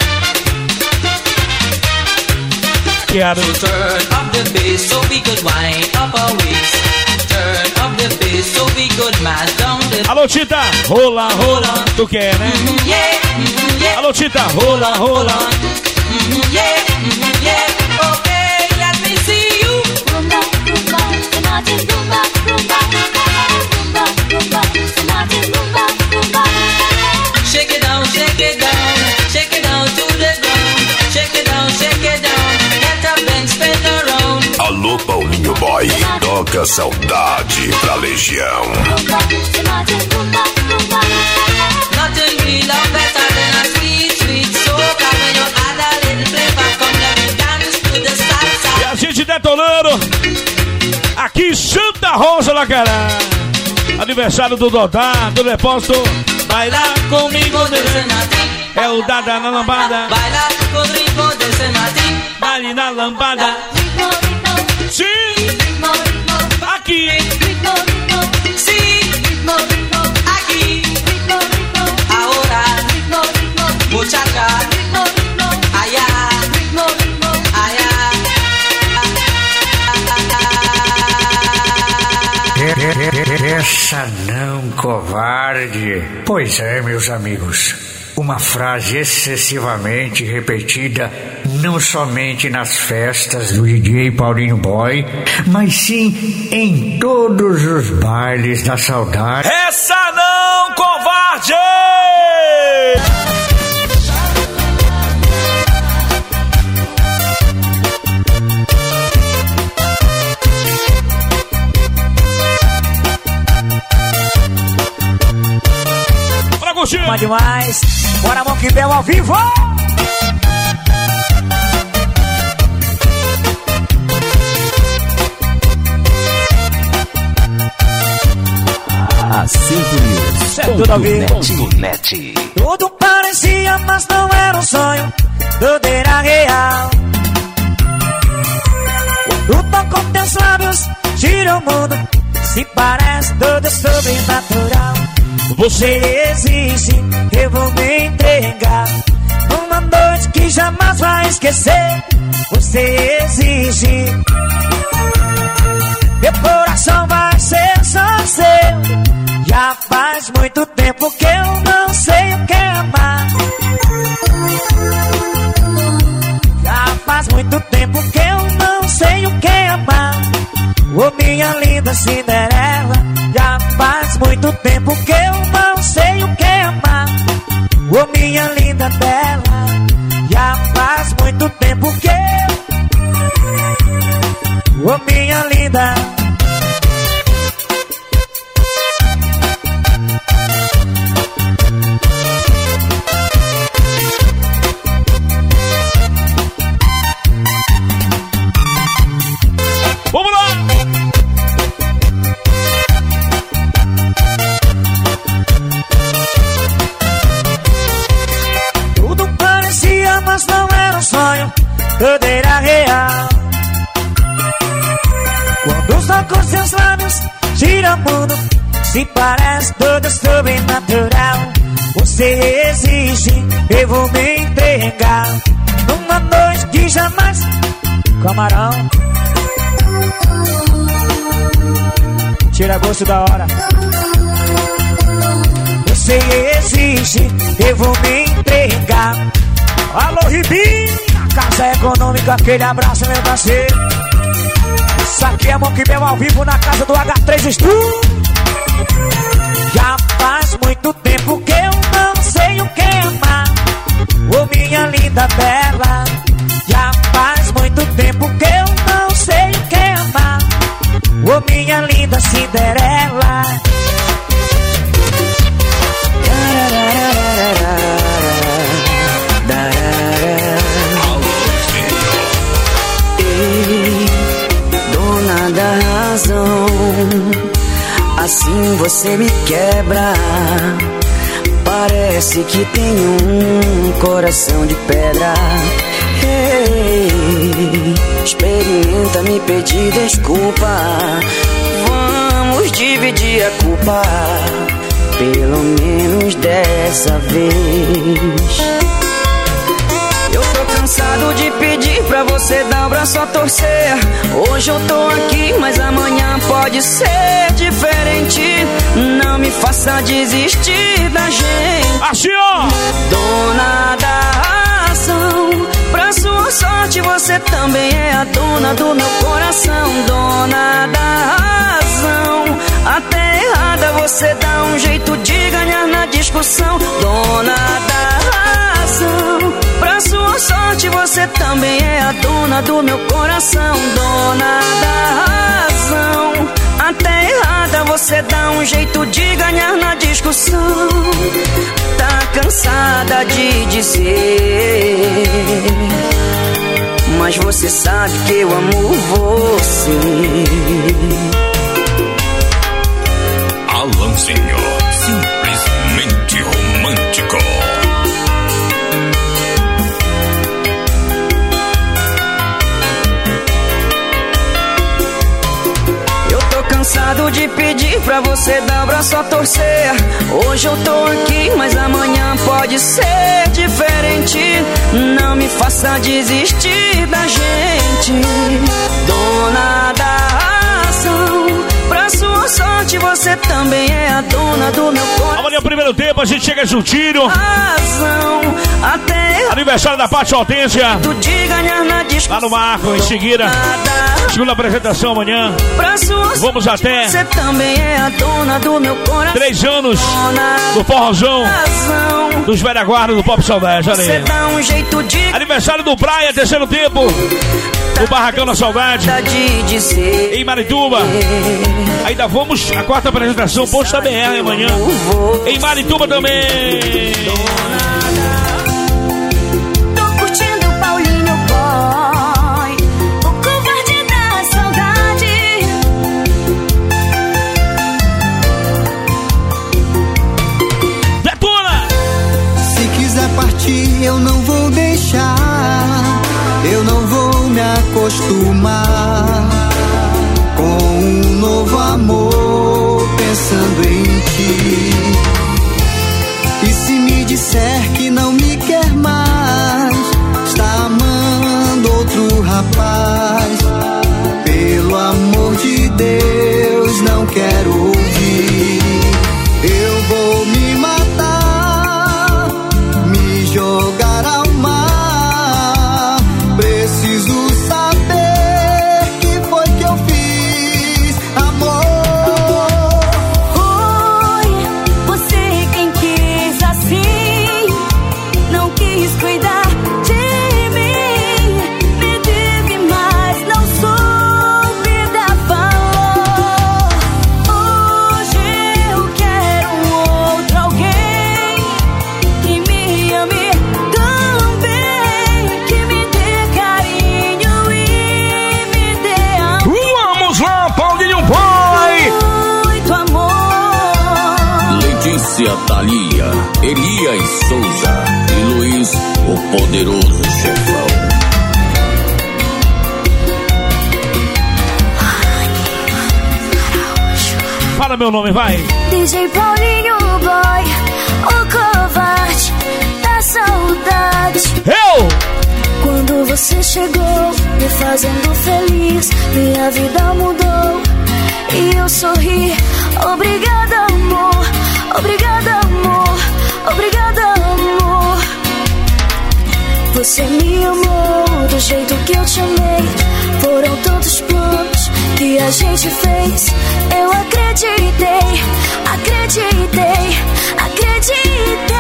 Speaker 2: Quero.
Speaker 7: So turn up the bass so we could wind up our waist. Turn up the bass so we could mash down the...
Speaker 2: Alô, Tita, rola, rola, tu quer, né?
Speaker 7: Mm-hmm, yeah, mm-hmm, yeah.
Speaker 2: Alô, Tita, rola, rola.
Speaker 7: Mm-hmm, yeah, mm-hmm, yeah. Okay, let me see you.
Speaker 5: Rumba, rumba, somebody rumba, rumba, rumba, rumba, somebody rumba, rumba.
Speaker 7: Shake it down, shake it down, shake it down to the ground. Shake it down, shake it down, get up and spin around.
Speaker 10: Alô, Paulinho Boy, toca saudade pra Legião.
Speaker 5: Rumba, somebody rumba, rumba.
Speaker 7: Nothing we love better than a sweet, sweet soca. When you add a little flavor, come let me dance to the salsa.
Speaker 2: E a gente detonando aqui em Santa Rosa, Lacará. Aniversário do Dodá, do Depósito.
Speaker 7: Baila comigo de Renatinho.
Speaker 2: É o Dada na lambada.
Speaker 7: Baila com o ritmo de Renatinho.
Speaker 2: Baile na lambada.
Speaker 5: Ritmo, ritmo,
Speaker 2: Sim,
Speaker 5: ritmo, ritmo.
Speaker 2: aqui.
Speaker 5: Ritmo, ritmo,
Speaker 7: Sí,
Speaker 5: ritmo, ritmo.
Speaker 7: aquí,
Speaker 5: Ritmo, ritmo,
Speaker 7: ahora,
Speaker 5: ritmo, ritmo.
Speaker 7: muchacha,
Speaker 5: Ritmo, ritmo,
Speaker 7: allá,
Speaker 5: ritmo, ritmo.
Speaker 7: allá.
Speaker 13: Essa não, covarde. Pois é, meus amigos. Uma frase excessivamente repetida não somente nas festas do D J Paulinho Boy, mas sim em todos os bailes da saudade.
Speaker 2: Essa não, covarde! Pra curtir!
Speaker 14: Mas demais, bora Monkey Bell ao vivo!
Speaker 12: A cinco mil.
Speaker 14: Tudo a ver.
Speaker 12: Net.
Speaker 14: Tudo parecia, mas não era um sonho. Tudo era real. Quando tocou teus lábios, gira o mundo. Se parece tudo sobrenatural. Você existe, eu vou me entregar. Uma noite que jamais vai esquecer. Você existe. Meu coração vai ser só seu. Já faz muito tempo que eu não sei o que é amar. Já faz muito tempo que eu não sei o que é amar. Ô minha linda Cinderela, já faz muito tempo que eu não sei o que é amar. Ô minha linda Bela, já faz muito tempo que eu... Ô minha linda...
Speaker 2: Vamos lá!
Speaker 14: Tudo parecia, mas não era um sonho. Tudo era real. Quando os tocos seus lábios gira o mundo. Se parece tudo sobrenatural. Você existe, eu vou me entregar. Numa noite que jamais... Camarão, tira gosto da hora. Você existe, eu vou me entregar. Alô, Ribinho, Casa Econômica, aquele abraço, meu parceiro. Isso aqui é Monkey Bell ao vivo na casa do H três Studio. Já faz muito tempo que eu não sei o que é amar. Ô minha linda Bela, já faz muito tempo que eu não sei o que é amar. Ô minha linda Cinderela.
Speaker 15: Ei, dona da razão, assim você me quebra. Parece que tem um coração de pedra. Hey, experimenta me pedir desculpa. Vamos dividir a culpa, pelo menos dessa vez. Eu tô cansado de pedir pra você dar o braço a torcer. Hoje eu tô aqui, mas amanhã pode ser diferente. Não me faça desistir da gente.
Speaker 2: Assim, ó!
Speaker 15: Dona da razão, pra sua sorte você também é a dona do meu coração. Dona da razão, até errada você dá um jeito de ganhar na discussão. Dona da razão, pra sua sorte você também é a dona do meu coração. Dona da razão, até errada você dá um jeito de ganhar na discussão. Tá cansada de dizer, mas você sabe que eu amo você.
Speaker 10: Alanzinho, simplesmente romântico.
Speaker 15: Cansado de pedir pra você dar o braço a torcer. Hoje eu tô aqui, mas amanhã pode ser diferente. Não me faça desistir da gente. Dona da razão, pra sua sorte você também é a dona do meu coração.
Speaker 2: Amanhã, primeiro tempo, a gente chega juntinho.
Speaker 15: Razão, até
Speaker 2: aniversário da Pátio Hortência.
Speaker 15: De ganhar na discussão.
Speaker 2: Lá no Marco, em seguida. Segunda apresentação amanhã. Vamos até
Speaker 15: você também é a dona do meu coração.
Speaker 2: Três anos do forrozão dos velha guarda do Pop Saudade. Olha aí.
Speaker 15: Dá um jeito de...
Speaker 2: Aniversário do Praia, terceiro tempo. O Barracão da Saudade em Marituba. Ainda vamos a quarta apresentação, Posto B R amanhã em Marituba também.
Speaker 5: Tô curtindo o Paulinho Boy, o covarde da saudade.
Speaker 2: Detona!
Speaker 11: Se quiser partir eu não vou deixar. Eu não vou me acostumar com um novo amor pensando em ti. E se me disser que não me quer mais, está amando outro rapaz, pelo amor de Deus não quero ouvir. Eu vou me matar, me jogar ao mar. Preciso saber que foi que eu fiz, amor.
Speaker 5: Foi você quem quis assim, não quis cuidar de mim. Me teve, mas não soube dar valor. Hoje eu quero um outro alguém que me ame também, que me dê carinho e me dê amor.
Speaker 2: Vamos lá, Paulinho Boy!
Speaker 5: Muito amor.
Speaker 10: Letícia, Thalia, Elias Souza e Luiz, o poderoso chefão.
Speaker 2: Fala meu nome, vai!
Speaker 5: D J Paulinho Boy, o covarde da saudade.
Speaker 2: Eu!
Speaker 5: Quando você chegou, me fazendo feliz, minha vida mudou e eu sorri. Obrigada, amor, obrigada, amor, obrigada, amor. Você me amou do jeito que eu te amei. Foram tantos planos que a gente fez. Eu acreditei, acreditei, acreditei.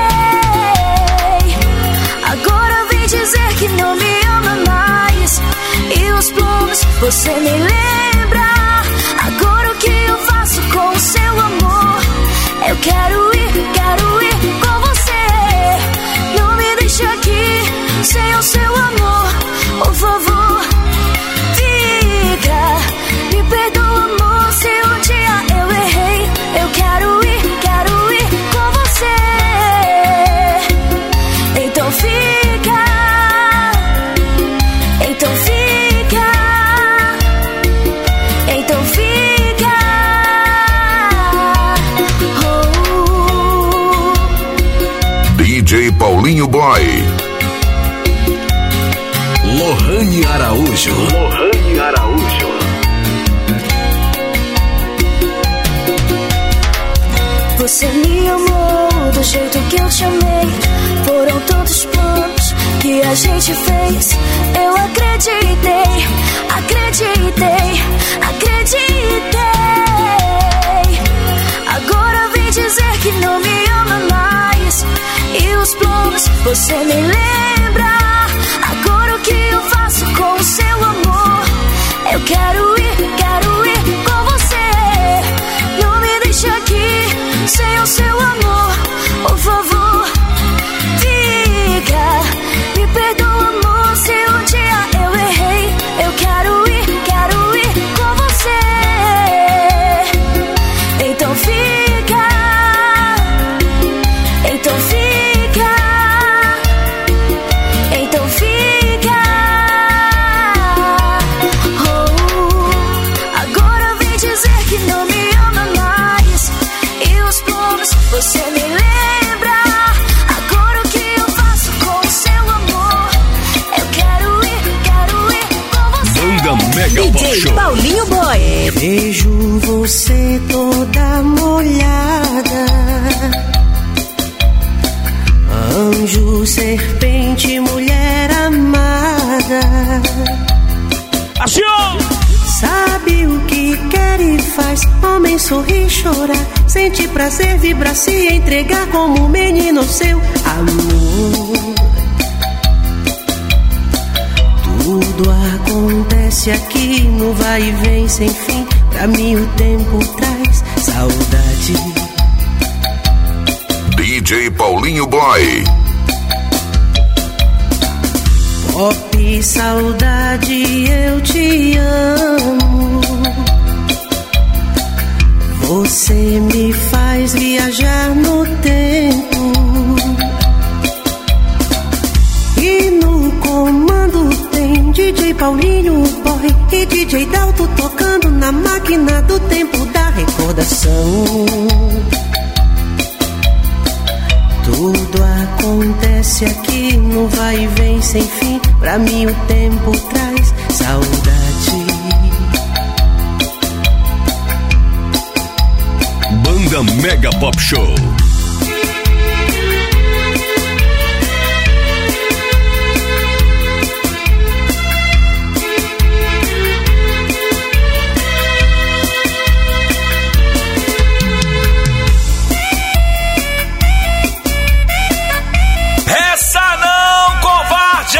Speaker 5: Agora vem dizer que não me ama mais. E os planos você me lembra. Agora o que eu faço com o seu amor? Eu quero ir, quero ir com você. Não me deixe aqui sem o seu amor. Por favor, fica. Me perdoa, amor, se um dia eu errei. Eu quero ir, quero ir com você. Então fica.
Speaker 10: Paulinho Boy. Lohane Araújo. Lohane Araújo.
Speaker 5: Você me amou do jeito que eu te amei. Foram tantos planos que a gente fez. Eu acreditei, acreditei, acreditei. Agora vem dizer que não me ama mais. E os planos você me lembra. Agora o que eu faço com o seu amor? Eu quero ir, quero ir com você. Não me deixe aqui sem o seu amor, por favor. Fica, me perdoa, amor, se um dia eu errei. Eu quero ir, quero ir com você. Então fica, então fica, então fica. Oh, agora vem dizer que não me ama mais. E os planos você me lembra. Agora o que eu faço com o seu amor? Eu quero ir, quero ir com você.
Speaker 10: Banda Mega Pop
Speaker 1: D J
Speaker 10: Show.
Speaker 1: Paulinho Boy.
Speaker 8: Vejo você toda molhada, anjo, serpente, mulher amada.
Speaker 2: Ação!
Speaker 8: Sabe o que quer e faz, homem sorrir, chorar, sente prazer, vibrar, se entregar como um menino ao seu amor. Tudo acontece aqui no vai e vem sem fim. Pra mim o tempo traz saudade.
Speaker 10: D J Paulinho Boy.
Speaker 8: Pop, saudade, eu te amo. Você me faz viajar no tempo. E no comando tem D J Paulinho Boy e D J Dalto tocando na máquina do tempo da recordação. Tudo acontece aqui no vai e vem sem fim. Pra mim o tempo traz saudade.
Speaker 10: Banda Mega Pop Show.
Speaker 2: Essa não, covarde!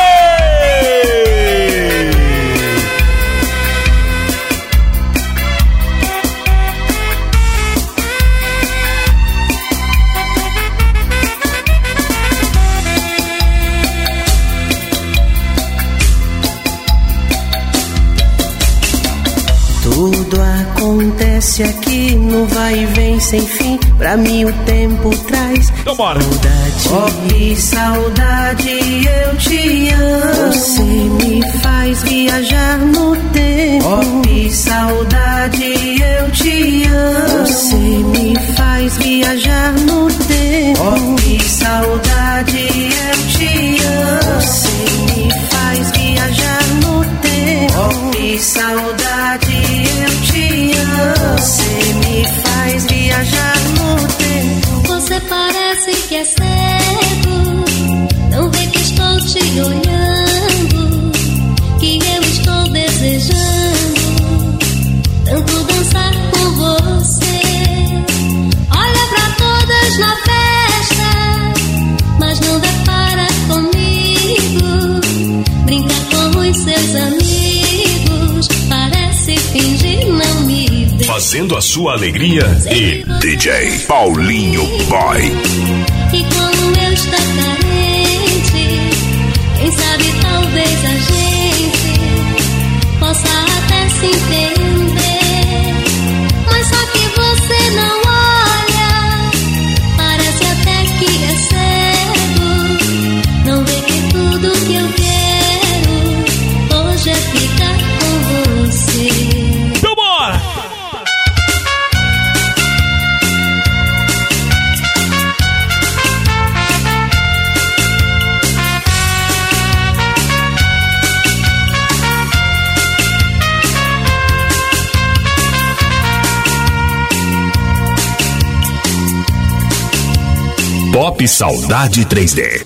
Speaker 8: Tudo acontece aqui no vai e vem sem fim. Pra mim o tempo traz saudade. Pop, saudade, eu te amo. Você me faz viajar no tempo. Pop, saudade, eu te amo. Você me faz viajar no tempo. Pop, saudade, eu te amo. Você me faz viajar no tempo. Pop, saudade, eu te amo. Você me faz viajar no tempo.
Speaker 5: Você parece que é cego, não vê que estou te olhando, que eu estou desejando tanto dançar com você. Olha pra todas na festa, mas não depara comigo. Brinca com os seus amigos, parece fingir não me ver.
Speaker 10: Fazendo a sua alegria e D J Paulinho Boy.
Speaker 5: E como eu estou carente, quem sabe talvez a gente possa até se entender. Mas só que você não olha, parece até que é cego. Não vê que tudo que eu quero hoje é ficar com você.
Speaker 2: Então bora!
Speaker 10: Pop Saudade três D.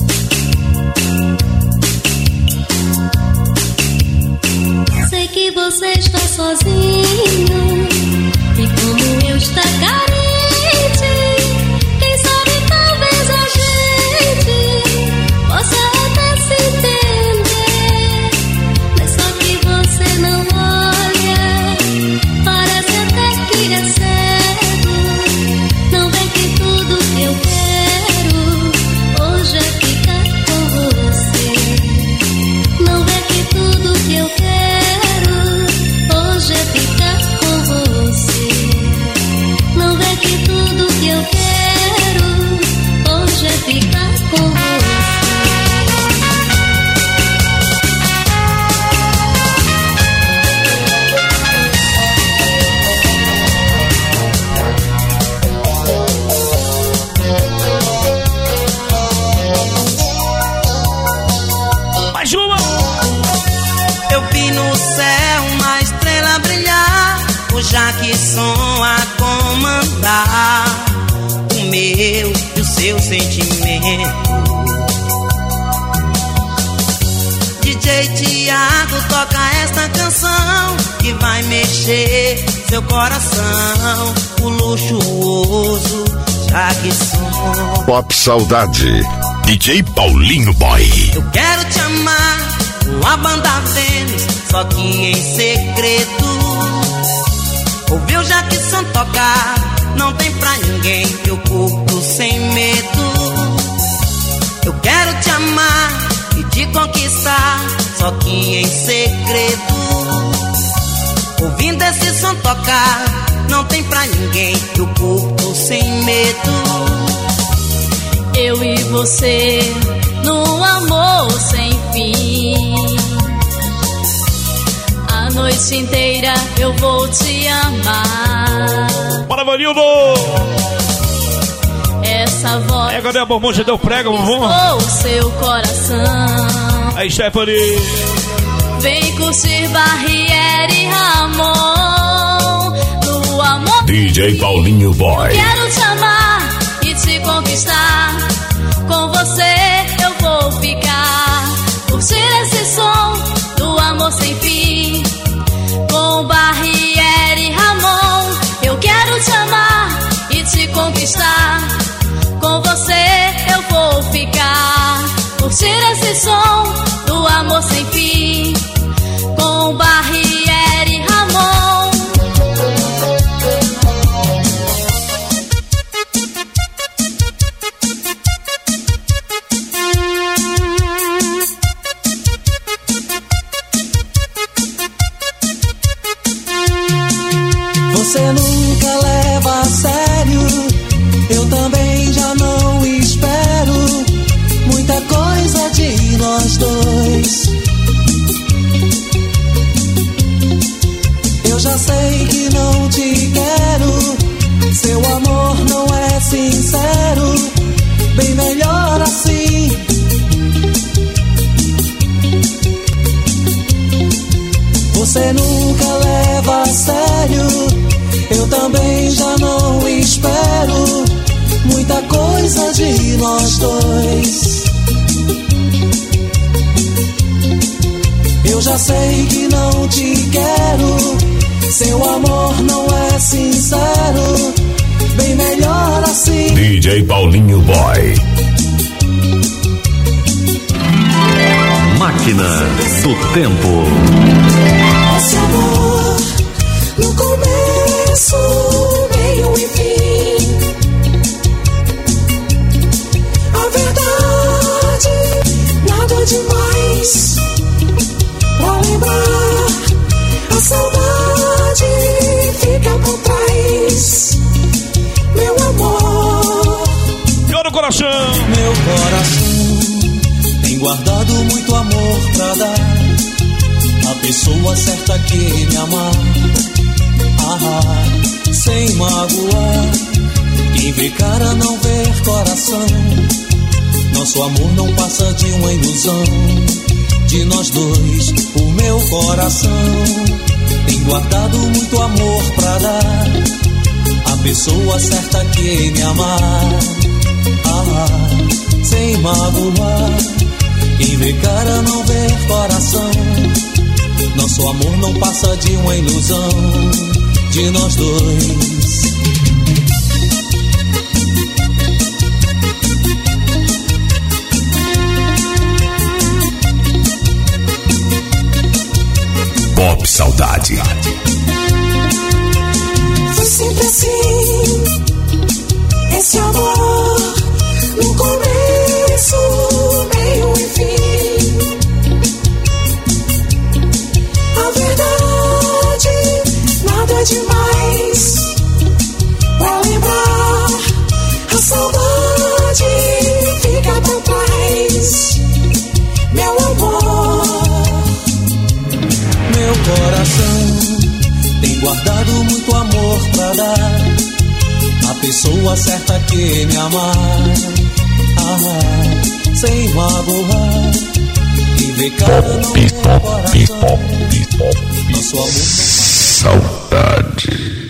Speaker 5: Sei que você está sozinho e como eu está carente. Quem sabe talvez a gente possa até se entender. Mas só que você não olha, parece até que é cedo. Não vê que tudo que eu quero hoje é ficar com você. Não vê que tudo que eu quero hoje é ficar com você. Não vê que tudo que eu quero hoje é ficar com você.
Speaker 2: Mais uma!
Speaker 16: Eu vi no céu uma estrela brilhar, o Jackson a comandar o meu e o seu sentimento. D J Tiago toca esta canção que vai mexer seu coração, o luxuoso Jackson.
Speaker 10: Pop Saudade, D J Paulinho Boy.
Speaker 16: Eu quero te amar com a banda Vênus, só que em segredo. Ouviu o Jackson tocar, não tem pra ninguém, eu curto sem medo. Eu quero te amar e te conquistar, só que em segredo. Ouvindo esse som tocar, não tem pra ninguém, eu curto sem medo.
Speaker 17: Eu e você no amor sem fim. A noite inteira eu vou te amar.
Speaker 2: Bora, Vanildo!
Speaker 17: Essa voz.
Speaker 2: É, cadê a bombom? Já deu prego, bombom?
Speaker 17: O seu coração.
Speaker 2: Aí, Stephanie.
Speaker 17: Vem curtir Barriere e Ramon. No amor.
Speaker 10: D J Paulinho Boy.
Speaker 17: Quero te amar e te conquistar. Com você eu vou ficar. Curtir esse som do amor sem fim. Com Barriere e Ramon. Eu quero te amar e te conquistar. Com você eu vou ficar. Curtir esse som do amor sem fim. Com Barriere e Ramon.
Speaker 11: Você nunca leva a sério, eu também já não espero muita coisa de nós dois. Eu já sei que não te quero, seu amor não é sincero, bem melhor assim. Você nunca leva a sério, eu também já não espero muita coisa de nós dois. Eu já sei que não te quero, seu amor não é sincero, bem melhor assim.
Speaker 10: D J Paulinho Boy. Máquina do Tempo.
Speaker 9: Esse amor no começo, meio e fim. A verdade, nada demais. Pra lembrar, a saudade fica por trás. Meu amor,
Speaker 2: meu coração,
Speaker 11: meu coração tem guardado muito amor pra dar. A pessoa certa que me amar, ah, sem magoar. Quem vê cara não vê coração. Nosso amor não passa de uma ilusão. De nós dois, o meu coração tem guardado muito amor pra dar. A pessoa certa que me amar,
Speaker 8: Ah, sem magoar. Quem vê cara não vê coração. Nosso amor não passa de uma ilusão de nós dois.
Speaker 10: Pop Saudade.
Speaker 9: Foi sempre assim, esse amor, no começo, meio e fim. A verdade, nada demais. Pra lembrar, a saudade fica pra trás. Meu amor,
Speaker 8: meu coração tem guardado muito amor pra dar. A pessoa certa que me amar. Ah, sem magoar. E ver cara não é coração. Nosso amor.
Speaker 10: Saudade.